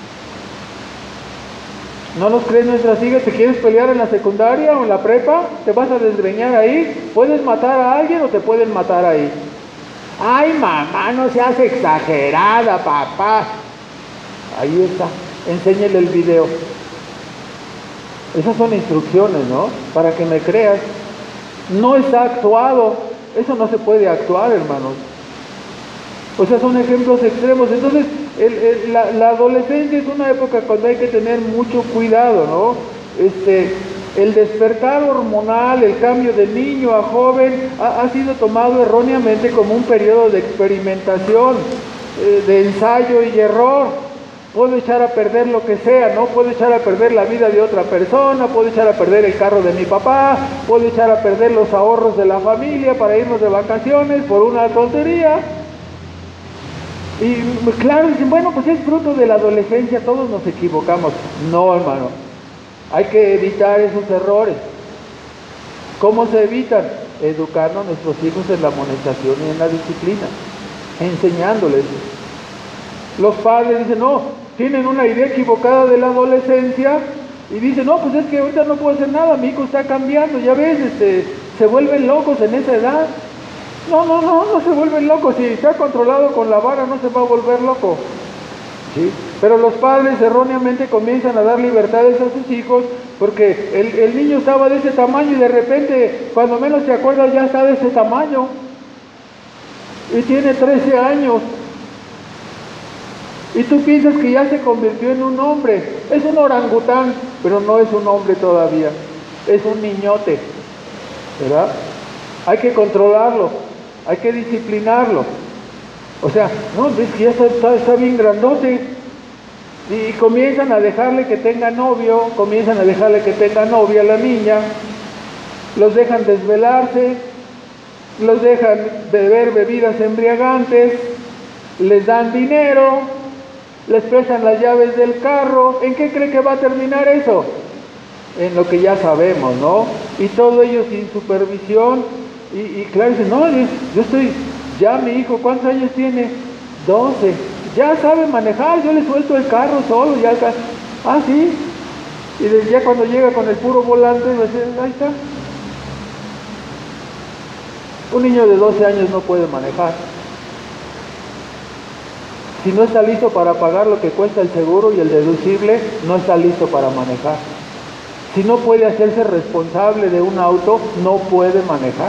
¿No nos crees nuestras hijas? ¿Te quieres pelear en la secundaria o en la prepa? ¿Te vas a desgreñar ahí? ¿Puedes matar a alguien o te pueden matar ahí? Ay, mamá, no seas exagerada, papá. Ahí está, enséñale el video. Esas son instrucciones, ¿no? Para que me creas. No está actuado. Eso no se puede actuar, hermanos. O sea, son ejemplos extremos. Entonces, el, el, la, la adolescencia es una época cuando hay que tener mucho cuidado, ¿no? Este, el despertar hormonal, el cambio de niño a joven, ha, ha sido tomado erróneamente como un periodo de experimentación, eh, de ensayo y error. Puedo echar a perder lo que sea, ¿no? Puedo echar a perder la vida de otra persona, puedo echar a perder el carro de mi papá, puedo echar a perder los ahorros de la familia para irnos de vacaciones por una tontería. Y claro, dicen, bueno, pues es fruto de la adolescencia, todos nos equivocamos. No, hermano, hay que evitar esos errores. ¿Cómo se evitan? Educando a nuestros hijos en la amonestación y en la disciplina, enseñándoles. Los padres dicen, no, tienen una idea equivocada de la adolescencia y dicen, no, pues es que ahorita no puedo hacer nada, mi hijo está cambiando, ya ves, este, se vuelven locos en esa edad. No, no, no, no se vuelven locos, si está controlado con la vara no se va a volver loco. ¿Sí? Pero los padres erróneamente comienzan a dar libertades a sus hijos porque el, el niño estaba de ese tamaño y de repente, cuando menos te acuerdas, ya está de ese tamaño y tiene trece años. Y tú piensas que ya se convirtió en un hombre. Es un orangután, pero no es un hombre todavía. Es un niñote, ¿verdad? Hay que controlarlo, hay que disciplinarlo. O sea, no, es que ya está, está, está bien grandote. Y comienzan a dejarle que tenga novio, comienzan a dejarle que tenga novia la niña. Los dejan desvelarse, los dejan beber bebidas embriagantes, les dan dinero, les prestan las llaves del carro. ¿En qué cree que va a terminar eso? En lo que ya sabemos, ¿no? Y todo ello sin supervisión. Y, y claro, dice, no, yo, yo estoy, ya mi hijo, ¿cuántos años tiene? doce. Ya sabe manejar, yo le suelto el carro solo, ya acá. Ah, sí. Y desde ya cuando llega con el puro volante, pues, ahí está. Un niño de doce años no puede manejar. Si no está listo para pagar lo que cuesta el seguro y el deducible, no está listo para manejar. Si no puede hacerse responsable de un auto, no puede manejar.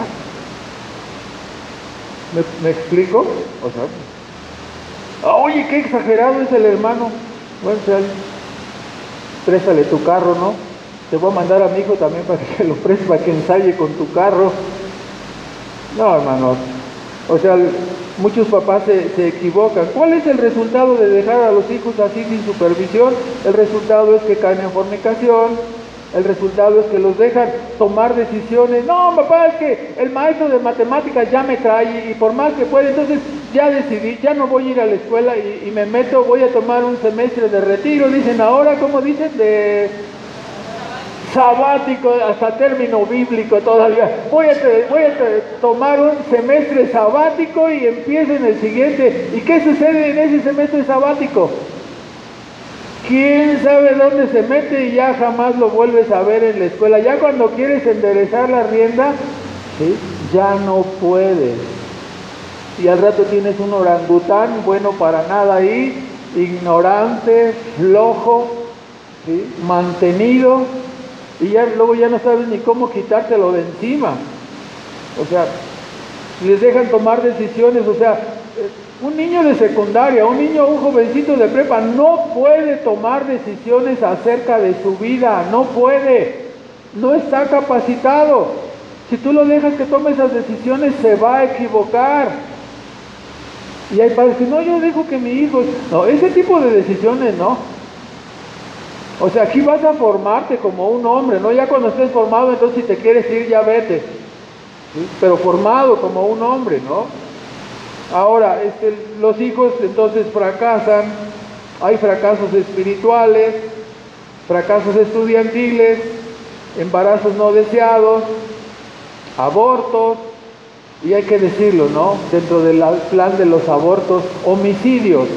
¿Me, me explico? O sea, oye, qué exagerado es el hermano. Bueno, o sea, préstale tu carro, ¿no? Te voy a mandar a mi hijo también para que lo preste, para que ensaye con tu carro. No, hermanos. O sea, muchos papás se, se equivocan. ¿Cuál es el resultado de dejar a los hijos así sin supervisión? El resultado es que caen en fornicación. El resultado es que los dejan tomar decisiones. No, papá, es que el maestro de matemáticas ya me trae y por más que puede, entonces ya decidí, ya no voy a ir a la escuela y, y me meto, voy a tomar un semestre de retiro, dicen ahora, ¿cómo dicen? De sabático, hasta término bíblico todavía. Voy a, voy a tomar un semestre sabático y empiezo en el siguiente. ¿Y qué sucede en ese semestre sabático? ¿Quién sabe dónde se mete y ya jamás lo vuelves a ver en la escuela? Ya cuando quieres enderezar la rienda, ¿sí?, ya no puedes. Y al rato tienes un orangután, bueno para nada ahí, ignorante, flojo, ¿sí?, mantenido, y ya luego ya no sabes ni cómo quitártelo de encima. O sea, les dejan tomar decisiones. O sea, un niño de secundaria, un niño, un jovencito de prepa no puede tomar decisiones acerca de su vida, no puede, no está capacitado. Si tú lo dejas que tome esas decisiones, se va a equivocar. Y hay padres que no, yo dejo que mi hijo, no, ese tipo de decisiones no. O sea, aquí vas a formarte como un hombre, ¿no? Ya cuando estés formado, entonces si te quieres ir, ya vete, ¿sí?, pero formado como un hombre, ¿no? Ahora, este, los hijos entonces fracasan, hay fracasos espirituales, fracasos estudiantiles, embarazos no deseados, abortos, y hay que decirlo, ¿no?, dentro del plan de los abortos, homicidios,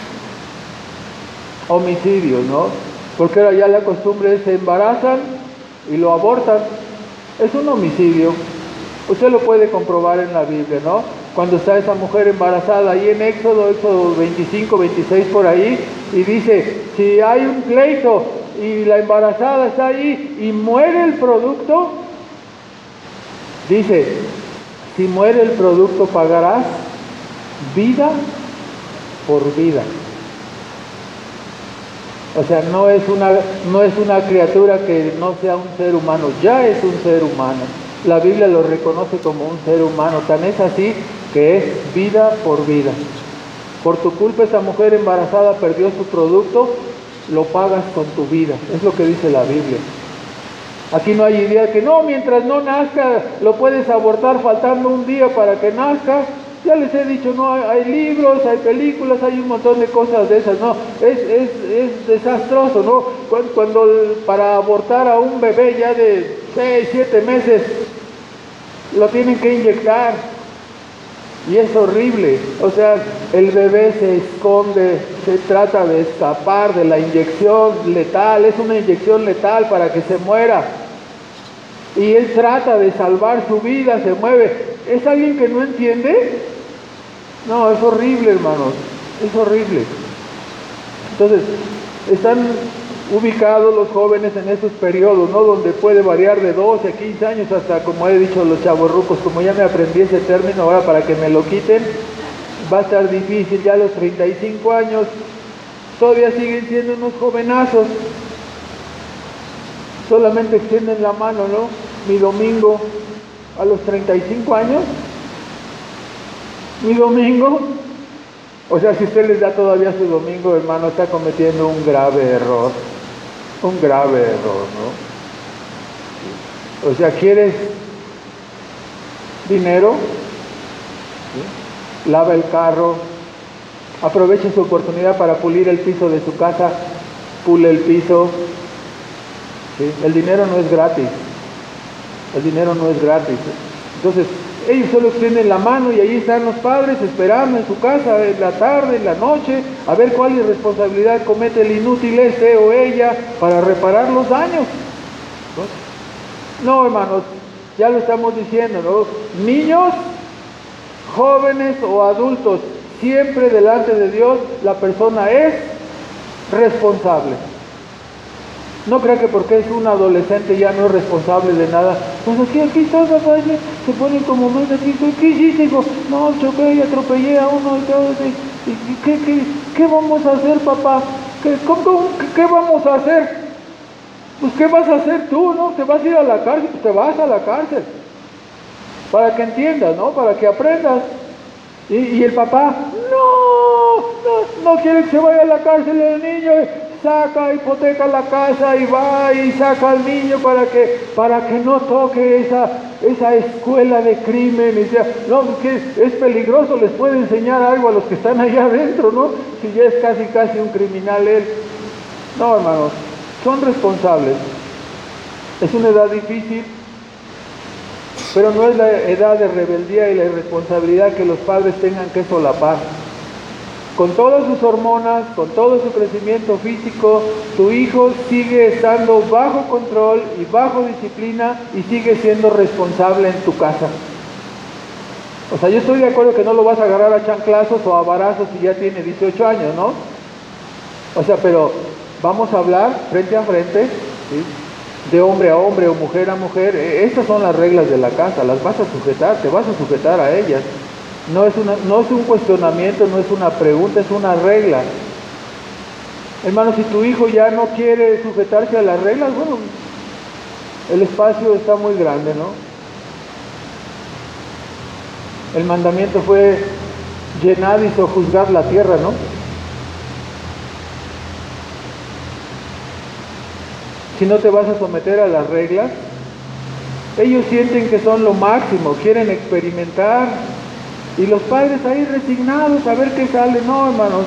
homicidios, ¿no? Porque ahora ya la costumbre es se embarazan y lo abortan, es un homicidio. Usted lo puede comprobar en la Biblia, ¿no? Cuando está esa mujer embarazada, ahí en Éxodo, Éxodo veinticinco, veintiséis por ahí, y dice, si hay un pleito y la embarazada está ahí y muere el producto, dice, si muere el producto pagarás vida por vida. O sea, no es una, no es una criatura que no sea un ser humano, ya es un ser humano. La Biblia lo reconoce como un ser humano, tan es así que es vida por vida. Por tu culpa esa mujer embarazada perdió su producto, lo pagas con tu vida, es lo que dice la Biblia. Aquí no hay idea que no, mientras no nazca, lo puedes abortar faltando un día para que nazca. Ya les he dicho, no, hay, hay libros, hay películas, hay un montón de cosas de esas, no, es, es, es desastroso, ¿no? Cuando, cuando para abortar a un bebé ya de seis, siete meses, lo tienen que inyectar, y es horrible. O sea, el bebé se esconde, se trata de escapar de la inyección letal, es una inyección letal para que se muera, y él trata de salvar su vida, se mueve. ¿Es alguien que no entiende? No, es horrible, hermanos, es horrible. Entonces, están ubicados los jóvenes en esos periodos, ¿no?, donde puede variar de doce a quince años hasta, como he dicho, los chavorrucos. Como ya me aprendí ese término, ahora para que me lo quiten va a estar difícil. Ya a los treinta y cinco años todavía siguen siendo unos jovenazos, solamente extienden la mano, ¿no? Mi domingo a los treinta y cinco años, mi domingo, o sea, si usted les da todavía su domingo, hermano, está cometiendo un grave error, un grave error, ¿no? O sea, ¿quieres dinero? ¿Sí? Lava el carro, aproveche su oportunidad para pulir el piso de su casa, pule el piso, ¿sí? El dinero no es gratis, el dinero no es gratis. Entonces, ellos solo extienden la mano y ahí están los padres esperando en su casa en la tarde, en la noche, a ver cuál irresponsabilidad comete el inútil este o ella para reparar los daños. No, hermanos, ya lo estamos diciendo, ¿no? Niños, jóvenes o adultos, siempre delante de Dios la persona es responsable. No crea que porque es un adolescente ya no es responsable de nada. Pues aquí, aquí está, papá, se ponen como más aquí. ¿Qué hiciste, hijo? No, choqué y atropellé a uno y todo. ¿Y, y qué, qué, qué vamos a hacer, papá? ¿Qué, cómo, qué, ¿Qué vamos a hacer? Pues, ¿qué vas a hacer tú, no? ¿Te vas a ir a la cárcel? Pues te vas a la cárcel. Para que entiendas, ¿no? Para que aprendas. Y, y el papá, no, no, no quiere que se vaya a la cárcel el niño. saca, hipoteca la casa y va y saca al niño para que, para que no toque esa, esa escuela de crimen. Y sea, no, que es peligroso, les puede enseñar algo a los que están allá adentro, ¿no? Si ya es casi casi un criminal él. No, hermanos, son responsables. Es una edad difícil, pero no es la edad de rebeldía y la irresponsabilidad que los padres tengan que solapar. Con todas sus hormonas, con todo su crecimiento físico, tu hijo sigue estando bajo control y bajo disciplina y sigue siendo responsable en tu casa. O sea, yo estoy de acuerdo que no lo vas a agarrar a chanclazos o a varazos si ya tiene dieciocho años, ¿no? O sea, pero vamos a hablar frente a frente, ¿sí? De hombre a hombre o mujer a mujer. Estas son las reglas de la casa, las vas a sujetar, te vas a sujetar a ellas. No es, una, no es un cuestionamiento, no es una pregunta, es una regla. Hermano, si tu hijo ya no quiere sujetarse a las reglas, bueno, el espacio está muy grande, ¿no? El mandamiento fue llenad y sojuzgar la tierra, ¿no? Si no te vas a someter a las reglas, ellos sienten que son lo máximo, quieren experimentar, y los padres ahí resignados a ver qué sale. No, hermanos.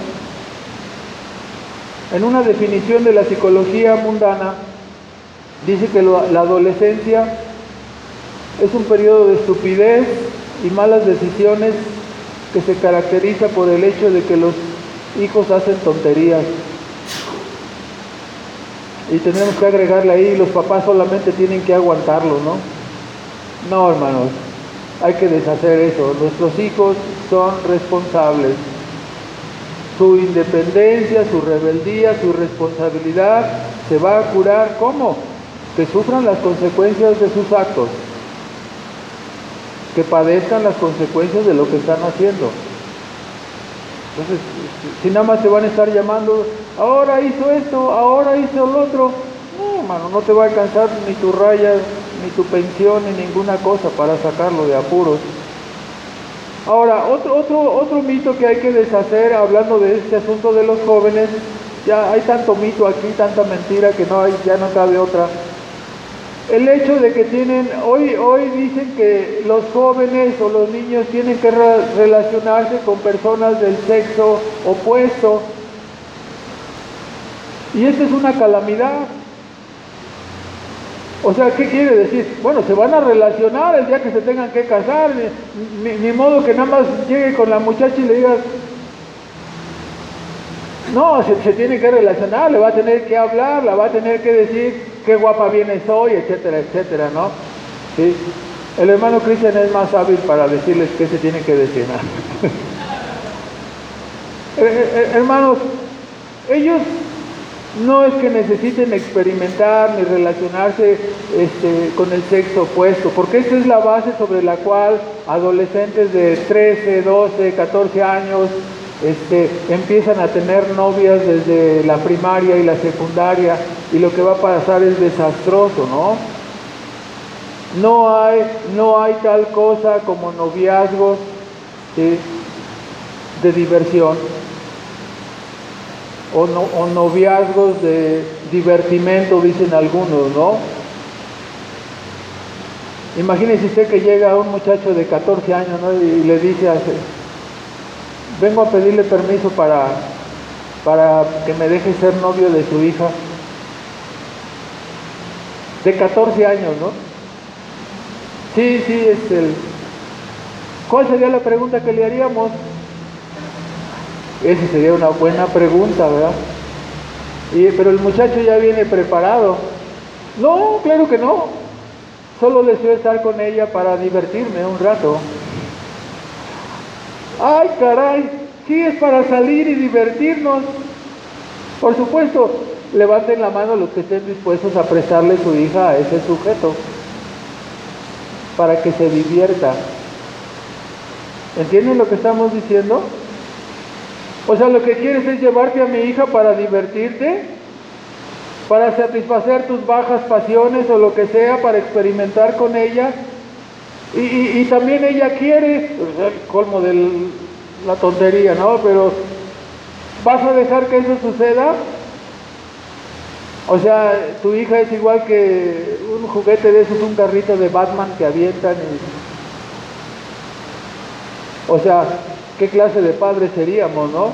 En una definición de la psicología mundana, dice que lo, la adolescencia es un periodo de estupidez y malas decisiones que se caracteriza por el hecho de que los hijos hacen tonterías. Y tenemos que agregarle ahí, los papás solamente tienen que aguantarlo, ¿no? No, hermanos, hay que deshacer eso. Nuestros hijos son responsables. Su independencia, su rebeldía, su responsabilidad se va a curar. ¿Cómo? Que sufran las consecuencias de sus actos. Que padezcan las consecuencias de lo que están haciendo. Entonces, si nada más te van a estar llamando, ahora hizo esto, ahora hizo lo otro, no, hermano, no te va a alcanzar ni tu raya, ni tu pensión, ni ninguna cosa para sacarlo de apuros. Ahora, otro, otro, otro mito que hay que deshacer, hablando de este asunto de los jóvenes, ya hay tanto mito aquí, tanta mentira que no hay, ya no cabe otra. El hecho de que tienen, hoy, hoy dicen que los jóvenes o los niños tienen que re relacionarse con personas del sexo opuesto. Y esto es una calamidad. O sea, ¿qué quiere decir? Bueno, se van a relacionar el día que se tengan que casar. Ni, ni, ni modo que nada más llegue con la muchacha y le digas, no, se, se tiene que relacionar, le va a tener que hablar, le va a tener que decir qué guapa vienes hoy, etcétera, etcétera, ¿no? ¿Sí? El hermano Cristian es más hábil para decirles qué se tiene que decir, ¿no? Hermanos, ellos no es que necesiten experimentar ni relacionarse este, con el sexo opuesto, porque esa es la base sobre la cual adolescentes de trece, doce, catorce años Este, empiezan a tener novias desde la primaria y la secundaria, y lo que va a pasar es desastroso, ¿no? No hay, no hay tal cosa como noviazgos, ¿sí?, de diversión, o, no, o noviazgos de divertimento, dicen algunos, ¿no? Imagínese usted que llega un muchacho de catorce años, ¿no?, y le dice a vengo a pedirle permiso para, para que me deje ser novio de su hija. De catorce años, ¿no? Sí, sí, es el... ¿Cuál sería la pregunta que le haríamos? Esa sería una buena pregunta, ¿verdad? Y, pero el muchacho ya viene preparado. No, claro que no. Solo deseo estar con ella para divertirme un rato. ¡Ay, caray! Sí, es para salir y divertirnos. Por supuesto, levanten la mano los que estén dispuestos a prestarle su hija a ese sujeto para que se divierta. ¿Entienden lo que estamos diciendo? O sea, lo que quieres es llevarte a mi hija para divertirte, para satisfacer tus bajas pasiones o lo que sea, para experimentar con ella. Y, y, y también ella quiere, pues, el colmo de la tontería, ¿no? Pero ¿vas a dejar que eso suceda? O sea, tu hija es igual que un juguete de esos, un carrito de Batman que avientan. Y... O sea, ¿qué clase de padres seríamos, no?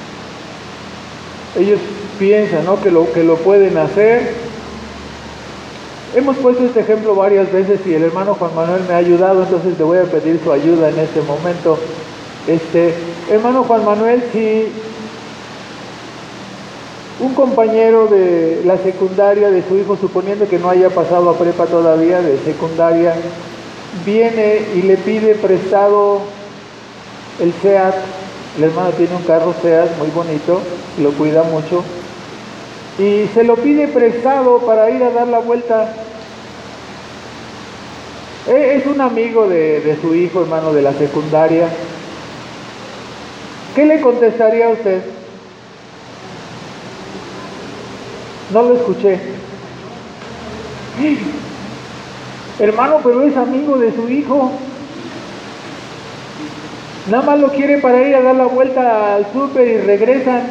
Ellos piensan, ¿no?, que lo, que lo pueden hacer. Hemos puesto este ejemplo varias veces y el hermano Juan Manuel me ha ayudado, entonces le voy a pedir su ayuda en este momento. Este, hermano Juan Manuel, si un compañero de la secundaria de su hijo, suponiendo que no haya pasado a prepa todavía, de secundaria, viene y le pide prestado el SEAT, el hermano tiene un carro SEAT muy bonito, lo cuida mucho, y se lo pide prestado para ir a dar la vuelta. Es un amigo de, de su hijo, hermano, de la secundaria. ¿Qué le contestaría a usted? No lo escuché. Hermano, pero es amigo de su hijo. Nada más lo quiere para ir a dar la vuelta al súper y regresan.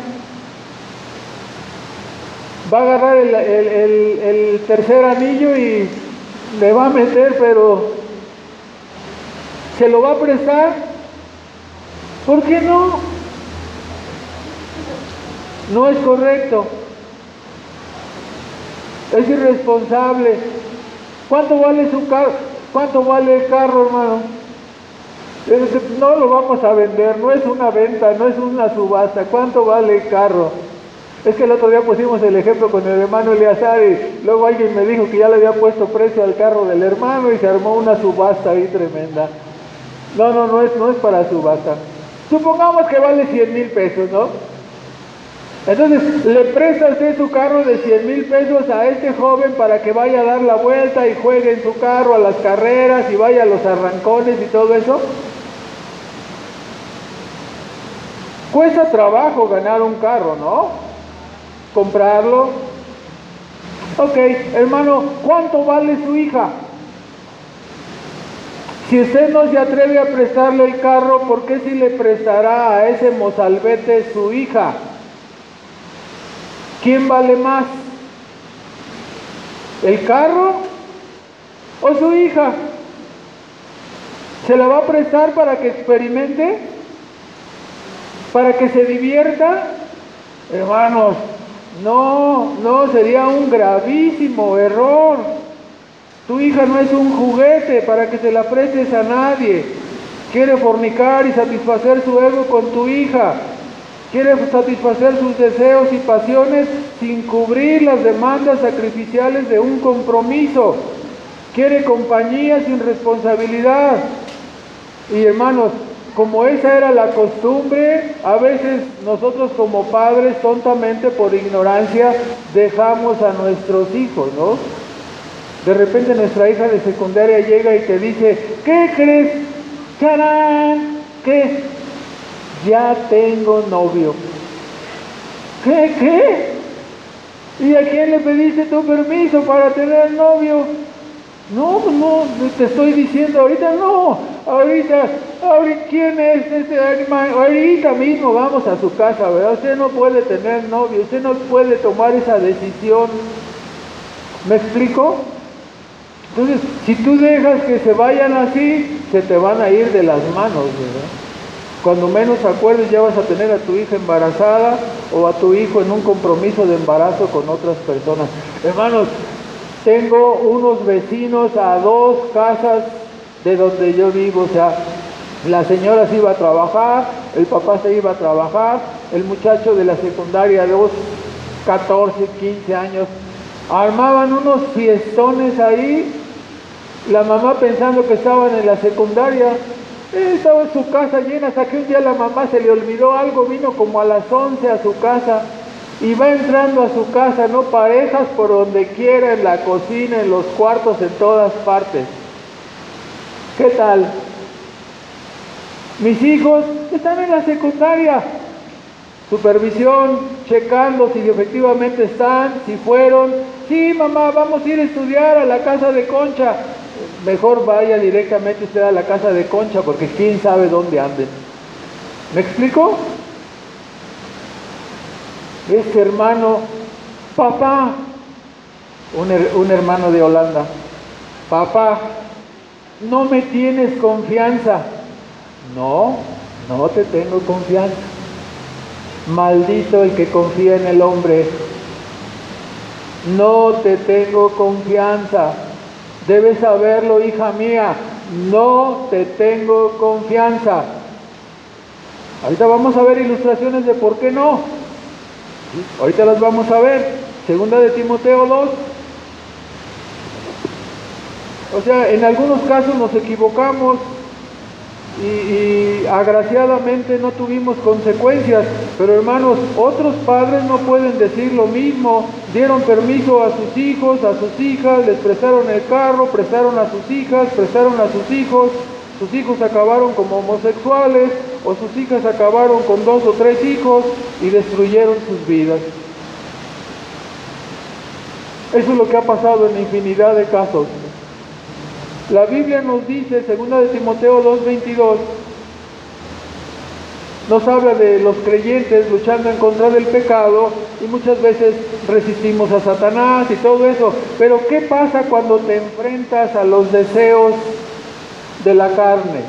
Va a agarrar el, el, el, el tercer anillo y le va a meter, pero ¿se lo va a prestar? ¿Por qué no? No es correcto. Es irresponsable. ¿Cuánto vale su carro? ¿Cuánto vale el carro, hermano? No lo vamos a vender, no es una venta, no es una subasta. ¿Cuánto vale el carro? Es que el otro día pusimos el ejemplo con el hermano Eleazar y luego alguien me dijo que ya le había puesto precio al carro del hermano y se armó una subasta ahí tremenda. No, no, no es, no es para subasta. Supongamos que vale cien mil pesos, ¿no? Entonces, le presta usted su carro de cien mil pesos a este joven para que vaya a dar la vuelta y juegue en su carro a las carreras y vaya a los arrancones y todo eso. Cuesta trabajo ganar un carro, ¿no? Comprarlo. Ok, hermano, ¿cuánto vale su hija? Si usted no se atreve a prestarle el carro, ¿por qué si le prestará a ese mozalbete su hija? ¿Quién vale más? ¿El carro o su hija? ¿Se la va a prestar para que experimente? ¿Para que se divierta? Hermanos, no, no, sería un gravísimo error. Tu hija no es un juguete para que se la prestes a nadie. Quiere fornicar y satisfacer su ego con tu hija. Quiere satisfacer sus deseos y pasiones sin cubrir las demandas sacrificiales de un compromiso. Quiere compañía sin responsabilidad. Y hermanos, como esa era la costumbre, a veces nosotros como padres tontamente por ignorancia dejamos a nuestros hijos, ¿no? De repente nuestra hija de secundaria llega y te dice, ¿qué crees? ¡Charán! ¿Qué? Ya tengo novio. ¿Qué? ¿Qué? ¿Y a quién le pediste tu permiso para tener novio? No, no, te estoy diciendo ahorita no, ahorita, ahorita, ¿quién es este animal? Ahorita mismo vamos a su casa, ¿verdad? Usted no puede tener novio, usted no puede tomar esa decisión. ¿Me explico? Entonces, si tú dejas que se vayan así, se te van a ir de las manos, ¿verdad? Cuando menos acuerdes ya vas a tener a tu hija embarazada o a tu hijo en un compromiso de embarazo con otras personas. Hermanos, tengo unos vecinos a dos casas de donde yo vivo, o sea, la señora se iba a trabajar, el papá se iba a trabajar, el muchacho de la secundaria de los catorce, quince años, armaban unos fiestones ahí, la mamá pensando que estaban en la secundaria, eh, estaba en su casa llena, hasta que un día la mamá se le olvidó algo, vino como a las once a su casa, y va entrando a su casa, ¿no? Parejas por donde quiera, en la cocina, en los cuartos, en todas partes. ¿Qué tal? Mis hijos están en la secundaria. Supervisión, checando si efectivamente están, si fueron. Sí, mamá, vamos a ir a estudiar a la casa de Concha. Mejor vaya directamente usted a la casa de Concha, porque quién sabe dónde anden. ¿Me explico? Este hermano, papá, un, her- un hermano de Holanda: papá, no me tienes confianza. No, no te tengo confianza. Maldito el que confía en el hombre. No te tengo confianza. Debes saberlo, hija mía. No te tengo confianza. Ahorita vamos a ver ilustraciones de por qué no. Ahorita las vamos a ver. Segunda de Timoteo dos. O sea, en algunos casos nos equivocamos y, y agraciadamente no tuvimos consecuencias, pero hermanos, otros padres no pueden decir lo mismo. Dieron permiso a sus hijos, a sus hijas, les prestaron el carro, prestaron a sus hijas, prestaron a sus hijos, sus hijos acabaron como homosexuales, o sus hijas acabaron con dos o tres hijos y destruyeron sus vidas. Eso es lo que ha pasado en infinidad de casos. La Biblia nos dice, segunda de Timoteo dos veintidós, nos habla de los creyentes luchando en contra del pecado y muchas veces resistimos a Satanás y todo eso. Pero ¿qué pasa cuando te enfrentas a los deseos de la carne?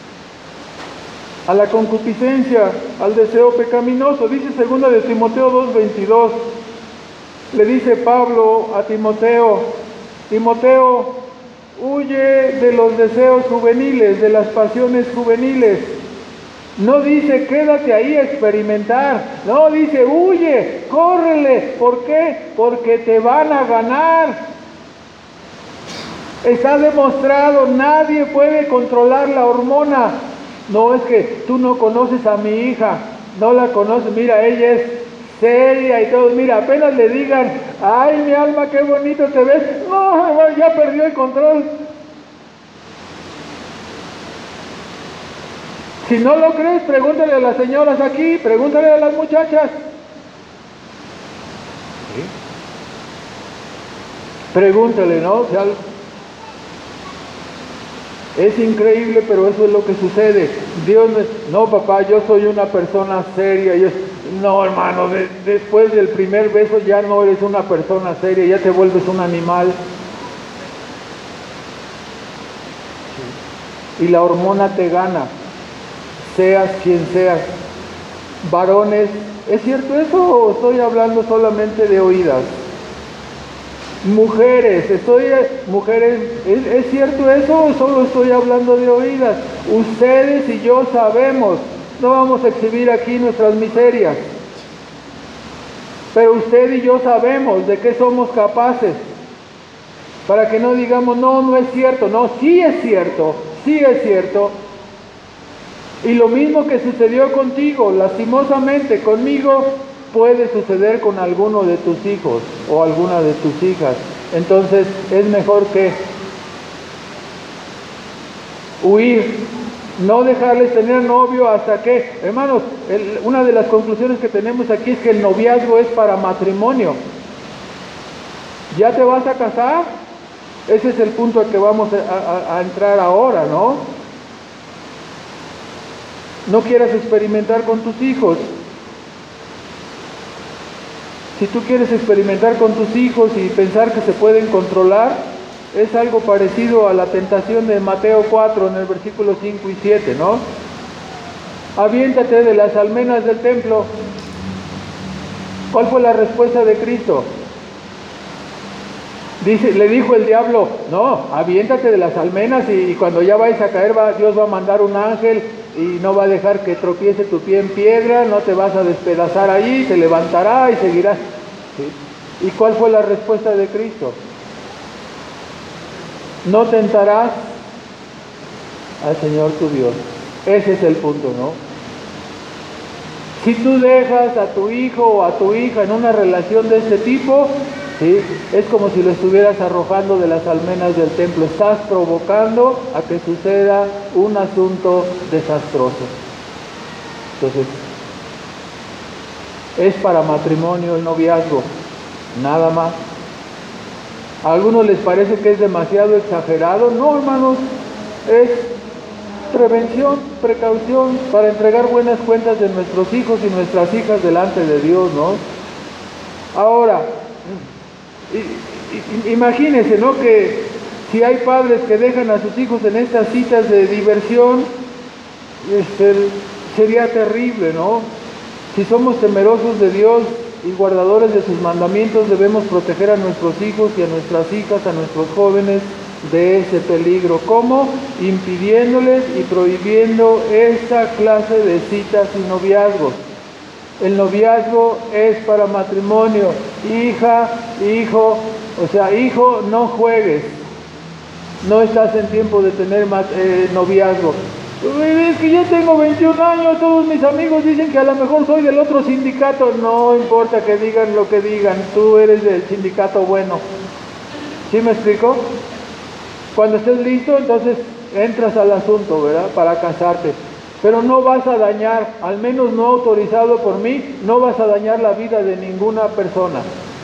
A la concupiscencia, al deseo pecaminoso. Dice segunda de Timoteo dos veintidós, le dice Pablo a Timoteo: Timoteo, huye de los deseos juveniles, de las pasiones juveniles. No dice quédate ahí a experimentar, no, dice huye, córrele. ¿Por qué? Porque te van a ganar. Está demostrado, nadie puede controlar la hormona. No, es que tú no conoces a mi hija, no la conoces, mira, ella es seria y todo, mira, apenas le digan, ay mi alma, qué bonito te ves, no, ya perdió el control. Si no lo crees, pregúntale a las señoras aquí, pregúntale a las muchachas. ¿Sí? Pregúntale, ¿no? O sea, es increíble, pero eso es lo que sucede. Dios no, no papá, yo soy una persona seria. Yo, no, hermano, de, después del primer beso ya no eres una persona seria, ya te vuelves un animal. Y la hormona te gana, seas quien seas. Varones, ¿es cierto eso o estoy hablando solamente de oídas? Mujeres, estoy, mujeres, ¿es, ¿es cierto eso o solo estoy hablando de oídas? Ustedes y yo sabemos, no vamos a exhibir aquí nuestras miserias, pero usted y yo sabemos de qué somos capaces, para que no digamos, no, no es cierto, no, sí es cierto, sí es cierto. Y lo mismo que sucedió contigo, lastimosamente conmigo, puede suceder con alguno de tus hijos o alguna de tus hijas. Entonces es mejor que huir, no dejarles tener novio hasta que, hermanos, el, una de las conclusiones que tenemos aquí es que el noviazgo es para matrimonio. ¿Ya te vas a casar? Ese es el punto al que vamos a, a, a entrar ahora, ¿no? No quieras experimentar con tus hijos. Si tú quieres experimentar con tus hijos y pensar que se pueden controlar, es algo parecido a la tentación de Mateo cuatro en el versículo cinco y siete, ¿no? Aviéntate de las almenas del templo. ¿Cuál fue la respuesta de Cristo? Dice, le dijo el diablo, no, aviéntate de las almenas y, y cuando ya vayas a caer, va, Dios va a mandar un ángel y no va a dejar que tropiece tu pie en piedra, no te vas a despedazar allí, te levantará y seguirás. ¿Sí? ¿Y cuál fue la respuesta de Cristo? No tentarás al Señor tu Dios. Ese es el punto, ¿no? Si tú dejas a tu hijo o a tu hija en una relación de este tipo, ¿sí?, es como si lo estuvieras arrojando de las almenas del templo. Estás provocando a que suceda un asunto desastroso. Entonces, es para matrimonio el noviazgo, nada más. ¿A algunos les parece que es demasiado exagerado? No, hermanos, es prevención, precaución para entregar buenas cuentas de nuestros hijos y nuestras hijas delante de Dios, ¿no? Ahora, Imagínense, ¿no? Que si hay padres que dejan a sus hijos en estas citas de diversión, este, sería terrible, ¿no? Si somos temerosos de Dios y guardadores de sus mandamientos, debemos proteger a nuestros hijos y a nuestras hijas, a nuestros jóvenes de ese peligro. ¿Cómo? Impidiéndoles y prohibiendo esta clase de citas y noviazgos. El noviazgo es para matrimonio. Hija, hijo, o sea, hijo, no juegues. No estás en tiempo de tener eh, noviazgo. Es que yo tengo veintiún años, todos mis amigos dicen que a lo mejor soy del otro sindicato. No importa que digan lo que digan, tú eres del sindicato bueno. ¿Sí me explico? Cuando estés listo, entonces entras al asunto, ¿verdad? Para casarte. Pero no vas a dañar, al menos no autorizado por mí, no vas a dañar la vida de ninguna persona.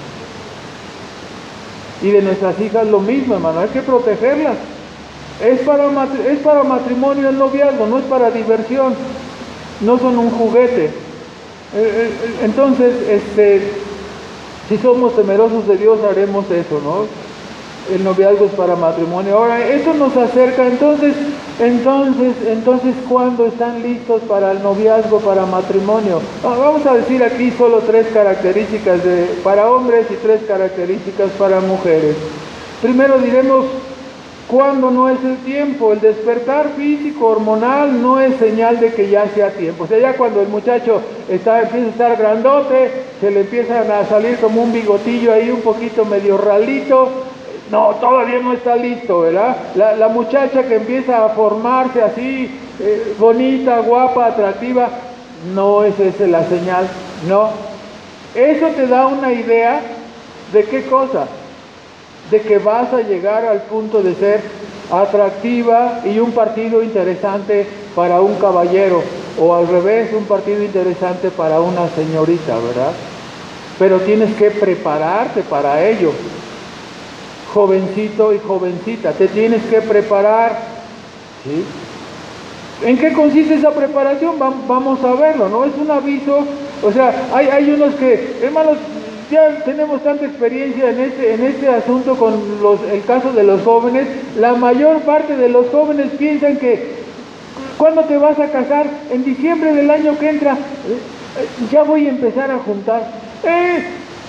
Y de nuestras hijas lo mismo, hermano, hay que protegerlas. Es para, es para matrimonio el noviazgo, no es para diversión, no son un juguete. Entonces, este, si somos temerosos de Dios, haremos eso, ¿no? El noviazgo es para matrimonio. Ahora, eso nos acerca, entonces, entonces, entonces, ¿cuándo están listos para el noviazgo, para matrimonio? Vamos a decir aquí solo tres características de, para hombres y tres características para mujeres. Primero diremos, ¿cuándo no es el tiempo? El despertar físico, hormonal, no es señal de que ya sea tiempo. O sea, ya cuando el muchacho está, empieza a estar grandote, se le empiezan a salir como un bigotillo ahí un poquito medio ralito. No, todavía no está listo, ¿verdad? La, la muchacha que empieza a formarse así, eh, bonita, guapa, atractiva, no es esa la señal, no. Eso te da una idea de qué cosa, de que vas a llegar al punto de ser atractiva y un partido interesante para un caballero, o al revés, un partido interesante para una señorita, ¿verdad? Pero tienes que prepararte para ello. Jovencito y jovencita, te tienes que preparar, ¿sí? ¿En qué consiste esa preparación? Vamos a verlo, ¿no? Es un aviso, o sea, hay, hay unos que, hermanos, ya tenemos tanta experiencia en este, en este asunto con los, el caso de los jóvenes. La mayor parte de los jóvenes piensan que, ¿cuándo te vas a casar? En diciembre del año que entra, eh, ya voy a empezar a juntar. Eh,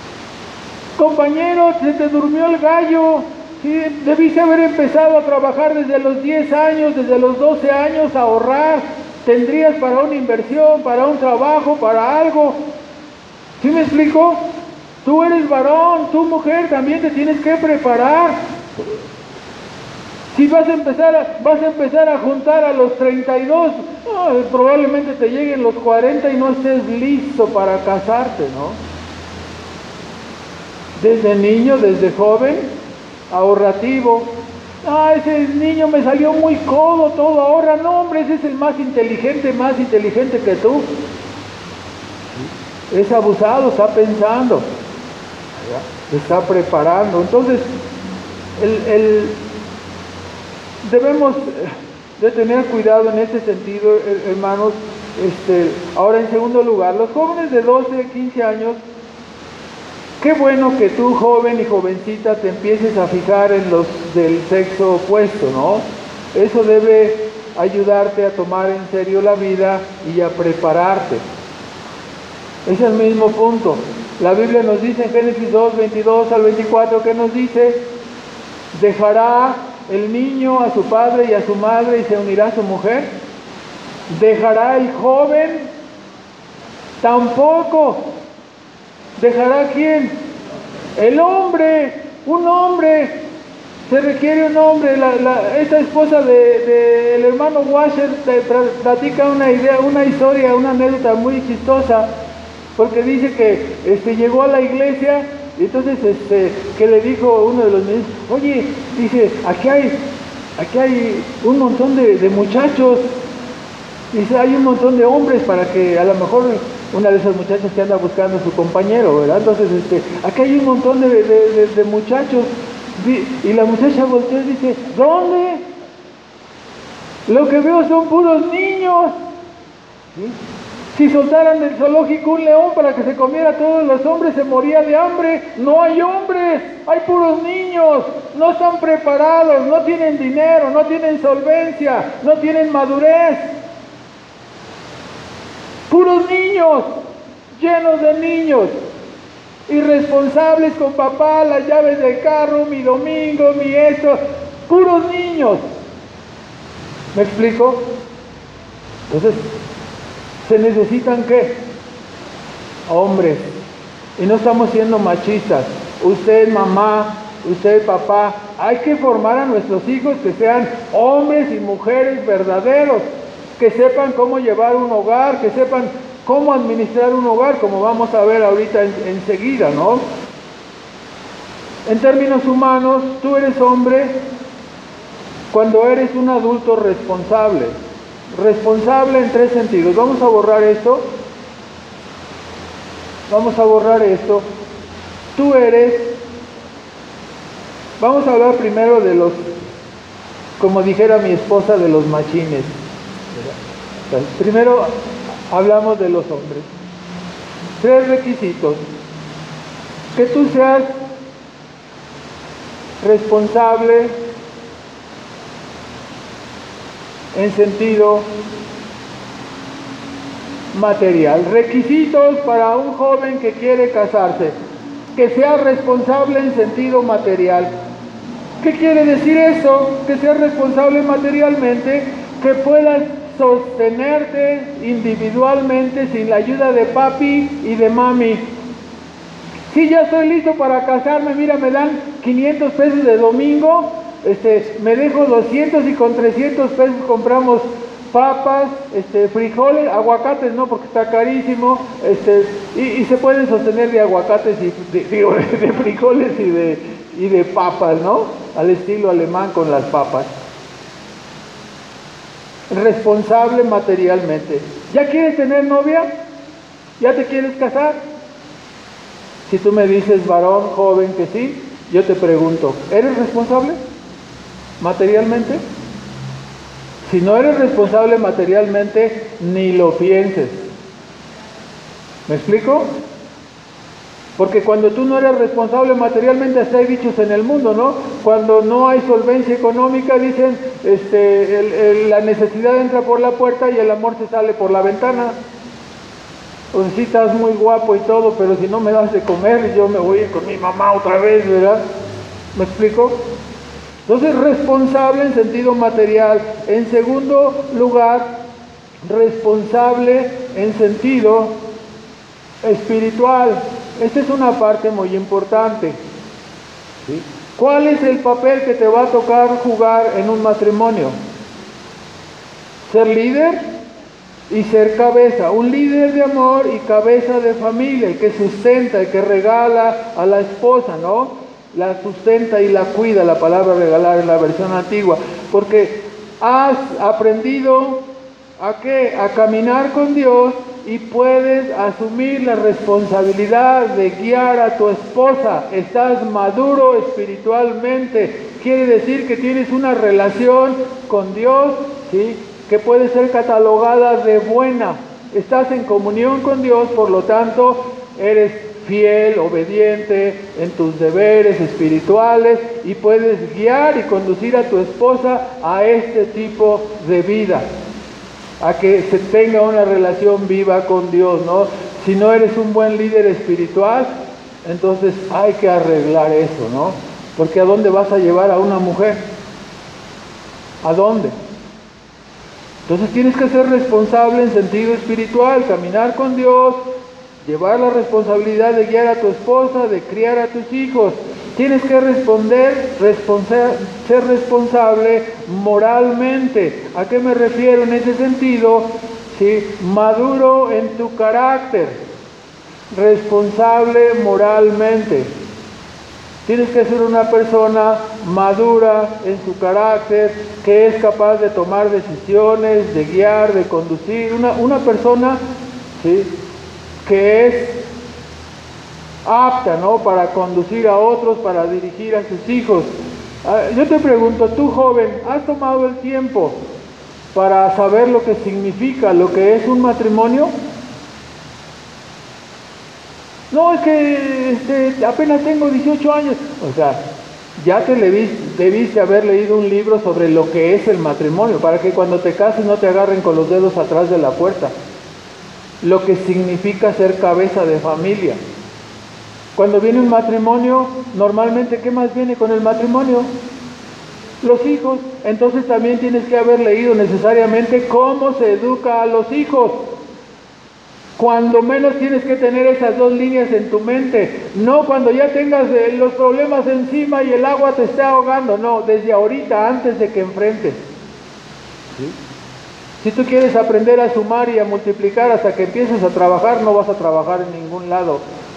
Compañero, se te durmió el gallo, ¿sí? Debiste haber empezado a trabajar desde los diez años, desde los doce años, a ahorrar. Tendrías para una inversión, para un trabajo, para algo. ¿Sí me explico? Tú eres varón, tú mujer, también te tienes que preparar. Si vas a empezar a, vas a empezar a juntar a los treinta y dos, oh, probablemente te lleguen los cuarenta y no estés listo para casarte, ¿no? Desde niño, desde joven, ahorrativo. Ah, ese niño me salió muy codo, todo ahorra. No, hombre, ese es el más inteligente, más inteligente que tú. Es abusado, está pensando, se está preparando. Entonces, el, el, debemos de tener cuidado en ese sentido, hermanos. Este, ahora, en segundo lugar, los jóvenes de doce, quince años, qué bueno que tú, joven y jovencita, te empieces a fijar en los del sexo opuesto, ¿no? Eso debe ayudarte a tomar en serio la vida y a prepararte. Es el mismo punto. La Biblia nos dice en Génesis dos, veintidós al veinticuatro, ¿qué nos dice? Dejará el niño a su padre y a su madre y se unirá a su mujer. Dejará el joven, tampoco. ¿Dejará quién? El hombre, un hombre, se requiere un hombre. La, la, esta esposa del de, de hermano Washer te platica una idea, una historia, una anécdota muy chistosa, porque dice que este, llegó a la iglesia y entonces este, que le dijo uno de los niños, oye, dice, aquí hay, aquí hay un montón de, de muchachos, dice, hay un montón de hombres para que a lo mejor una de esas muchachas que anda buscando a su compañero, ¿verdad? Entonces, este, aquí hay un montón de, de, de, de muchachos, y la muchacha voltea y dice, ¿dónde? Lo que veo son puros niños. ¿Sí? Si soltaran del zoológico un león para que se comiera a todos los hombres, se moría de hambre. No hay hombres, hay puros niños. No están preparados, no tienen dinero, no tienen solvencia, no tienen madurez. Puros niños, llenos de niños, irresponsables con papá, las llaves del carro, mi domingo, mi esto. Puros niños. ¿Me explico? Entonces, ¿se necesitan qué? Hombres. Y no estamos siendo machistas. Usted, mamá, usted, papá, hay que formar a nuestros hijos que sean hombres y mujeres verdaderos, que sepan cómo llevar un hogar, que sepan cómo administrar un hogar, como vamos a ver ahorita en, enseguida, ¿no? En términos humanos, tú eres hombre cuando eres un adulto responsable. Responsable en tres sentidos. Vamos a borrar esto. Vamos a borrar esto. Tú eres... Vamos a hablar primero de los, como dijera mi esposa, de los machines. Primero hablamos de los hombres. Tres requisitos. Que tú seas responsable en sentido material. Requisitos para un joven que quiere casarse: que sea responsable en sentido material. ¿Qué quiere decir eso? Que seas responsable materialmente, que puedas sostenerte individualmente sin la ayuda de papi y de mami. Si ya estoy listo para casarme, mira, me dan quinientos pesos de domingo, este, me dejo doscientos y con trescientos pesos compramos papas, este, frijoles, aguacates no, porque está carísimo, este, y, y se pueden sostener de aguacates y de, digo, de frijoles y de, y de papas, ¿no? Al estilo alemán con las papas. Responsable materialmente. ¿Ya quieres tener novia? ¿Ya te quieres casar? Si tú me dices, varón, joven, que sí, yo te pregunto, ¿eres responsable materialmente? Si no eres responsable materialmente, ni lo pienses. ¿Me explico? Porque cuando tú no eres responsable materialmente, hasta hay dichos en el mundo, ¿no? Cuando no hay solvencia económica, dicen, este, el, el, la necesidad entra por la puerta y el amor se sale por la ventana. O si estás muy guapo y todo, pero si no me das de comer, yo me voy con mi mamá otra vez, ¿verdad? ¿Me explico? Entonces, responsable en sentido material. En segundo lugar, responsable en sentido espiritual. Esta es una parte muy importante, ¿sí? ¿Cuál es el papel que te va a tocar jugar en un matrimonio? Ser líder y ser cabeza. Un líder de amor y cabeza de familia, el que sustenta, el que regala a la esposa, ¿no? La sustenta y la cuida, la palabra regalar en la versión antigua, porque has aprendido a qué, a caminar con Dios y puedes asumir la responsabilidad de guiar a tu esposa. Estás maduro espiritualmente, quiere decir que tienes una relación con Dios, ¿sí?, que puede ser catalogada de buena. Estás en comunión con Dios, por lo tanto eres fiel, obediente en tus deberes espirituales y puedes guiar y conducir a tu esposa a este tipo de vida, a que se tenga una relación viva con Dios, ¿no? Si no eres un buen líder espiritual, entonces hay que arreglar eso, ¿no? Porque ¿a dónde vas a llevar a una mujer? ¿A dónde? Entonces tienes que ser responsable en sentido espiritual, caminar con Dios, llevar la responsabilidad de guiar a tu esposa, de criar a tus hijos. Tienes que responder, responsa- ser responsable moralmente. ¿A qué me refiero en ese sentido? ¿Sí? Maduro en tu carácter, responsable moralmente. Tienes que ser una persona madura en su carácter, que es capaz de tomar decisiones, de guiar, de conducir. Una, una persona, ¿sí?, que es apta, ¿no?, para conducir a otros, para dirigir a sus hijos. Yo te pregunto, tú joven, ¿has tomado el tiempo para saber lo que significa, lo que es un matrimonio? No, es que este, apenas tengo dieciocho años. O sea, ya te debiste, debiste haber leído un libro sobre lo que es el matrimonio, para que cuando te cases no te agarren con los dedos atrás de la puerta. Lo que significa ser cabeza de familia. Cuando viene un matrimonio, normalmente, ¿qué más viene con el matrimonio? Los hijos. Entonces también tienes que haber leído necesariamente cómo se educa a los hijos. Cuando menos tienes que tener esas dos líneas en tu mente. No cuando ya tengas eh, los problemas encima y el agua te esté ahogando. No, desde ahorita, antes de que enfrentes. ¿Sí? Si tú quieres aprender a sumar y a multiplicar hasta que empieces a trabajar, no vas a trabajar en ningún lado.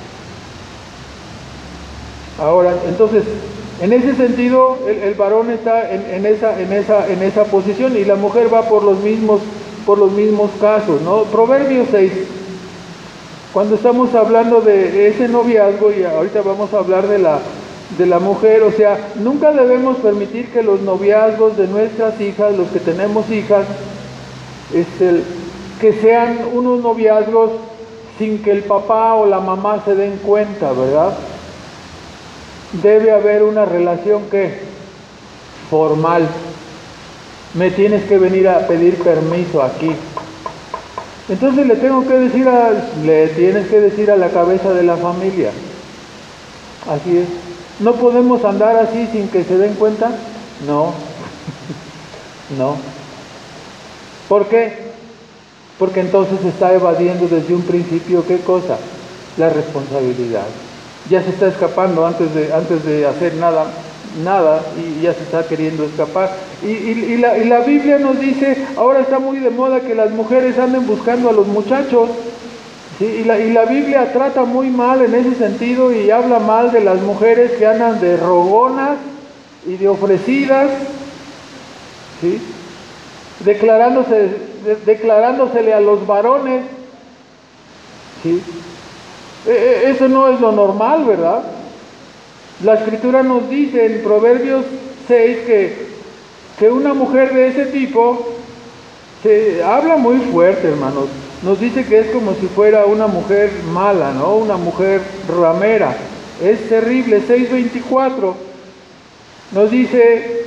Ahora, entonces, en ese sentido, el, el varón está en, en, esa, en, esa, en esa posición y la mujer va por los mismos, por los mismos casos, ¿no? Proverbios seis. Cuando estamos hablando de ese noviazgo, y ahorita vamos a hablar de la, de la mujer, o sea, nunca debemos permitir que los noviazgos de nuestras hijas, los que tenemos hijas, este, que sean unos noviazgos sin que el papá o la mamá se den cuenta, ¿verdad? Debe haber una relación que formal. Me tienes que venir a pedir permiso aquí. Entonces le tengo que decir a, le tienes que decir a la cabeza de la familia. Así es. ¿No podemos andar así sin que se den cuenta? No. No. ¿Por qué? Porque entonces se está evadiendo desde un principio, ¿qué cosa? La responsabilidad. Ya se está escapando antes de, antes de hacer nada. nada y ya se está queriendo escapar y, y, y, la, y la Biblia nos dice, ahora está muy de moda que las mujeres anden buscando a los muchachos, ¿sí? y, la, y la Biblia trata muy mal en ese sentido y habla mal de las mujeres que andan de rogonas y de ofrecidas, ¿sí? declarándose de, declarándosele a los varones, ¿sí? e, eso no es lo normal, ¿verdad? La Escritura nos dice en Proverbios seis que, que una mujer de ese tipo se habla muy fuerte, hermanos. Nos dice que es como si fuera una mujer mala, ¿no? Una mujer ramera. Es terrible. seis veinticuatro nos dice,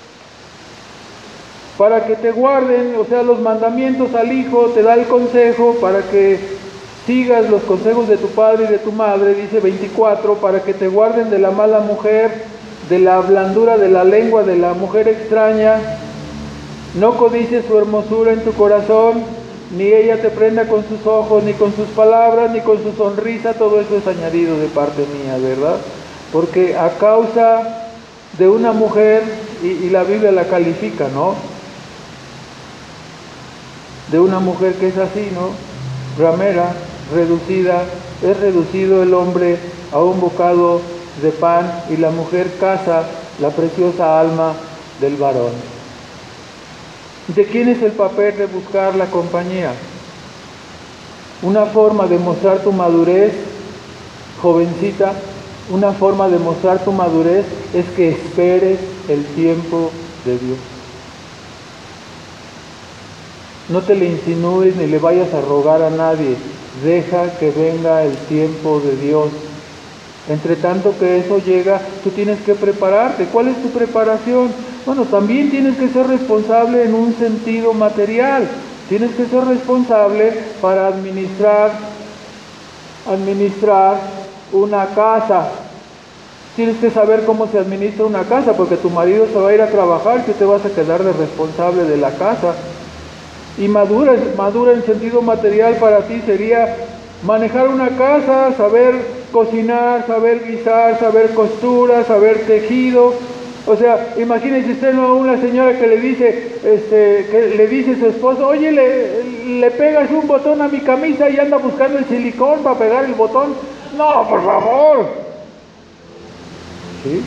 para que te guarden, o sea, los mandamientos al hijo, te da el consejo para que sigas los consejos de tu padre y de tu madre, dice veinticuatro, para que te guarden de la mala mujer, de la blandura de la lengua de la mujer extraña, no codicies su hermosura en tu corazón, ni ella te prenda con sus ojos, ni con sus palabras, ni con su sonrisa, todo eso es añadido de parte mía, ¿verdad? Porque a causa de una mujer, y, y la Biblia la califica, ¿no? De una mujer que es así, ¿no? Ramera, reducida, es reducido el hombre a un bocado de pan y la mujer caza la preciosa alma del varón. ¿De quién es el papel de buscar la compañía? Una forma de mostrar tu madurez, jovencita, una forma de mostrar tu madurez es que esperes el tiempo de Dios. No te le insinúes ni le vayas a rogar a nadie. Deja que venga el tiempo de Dios. Entre tanto que eso llega, tú tienes que prepararte. ¿Cuál es tu preparación? Bueno, también tienes que ser responsable en un sentido material. Tienes que ser responsable para administrar, administrar una casa. Tienes que saber cómo se administra una casa, porque tu marido se va a ir a trabajar y tú te vas a quedar de responsable de la casa. Y madura, madura en sentido material para ti sería manejar una casa, saber cocinar, saber guisar, saber costura, saber tejido. O sea, imagínense usted, ¿no? Una señora que le dice, este, que le dice a su esposo, oye, le, le pegas un botón a mi camisa y anda buscando el silicón para pegar el botón. No, por favor. ¿Sí?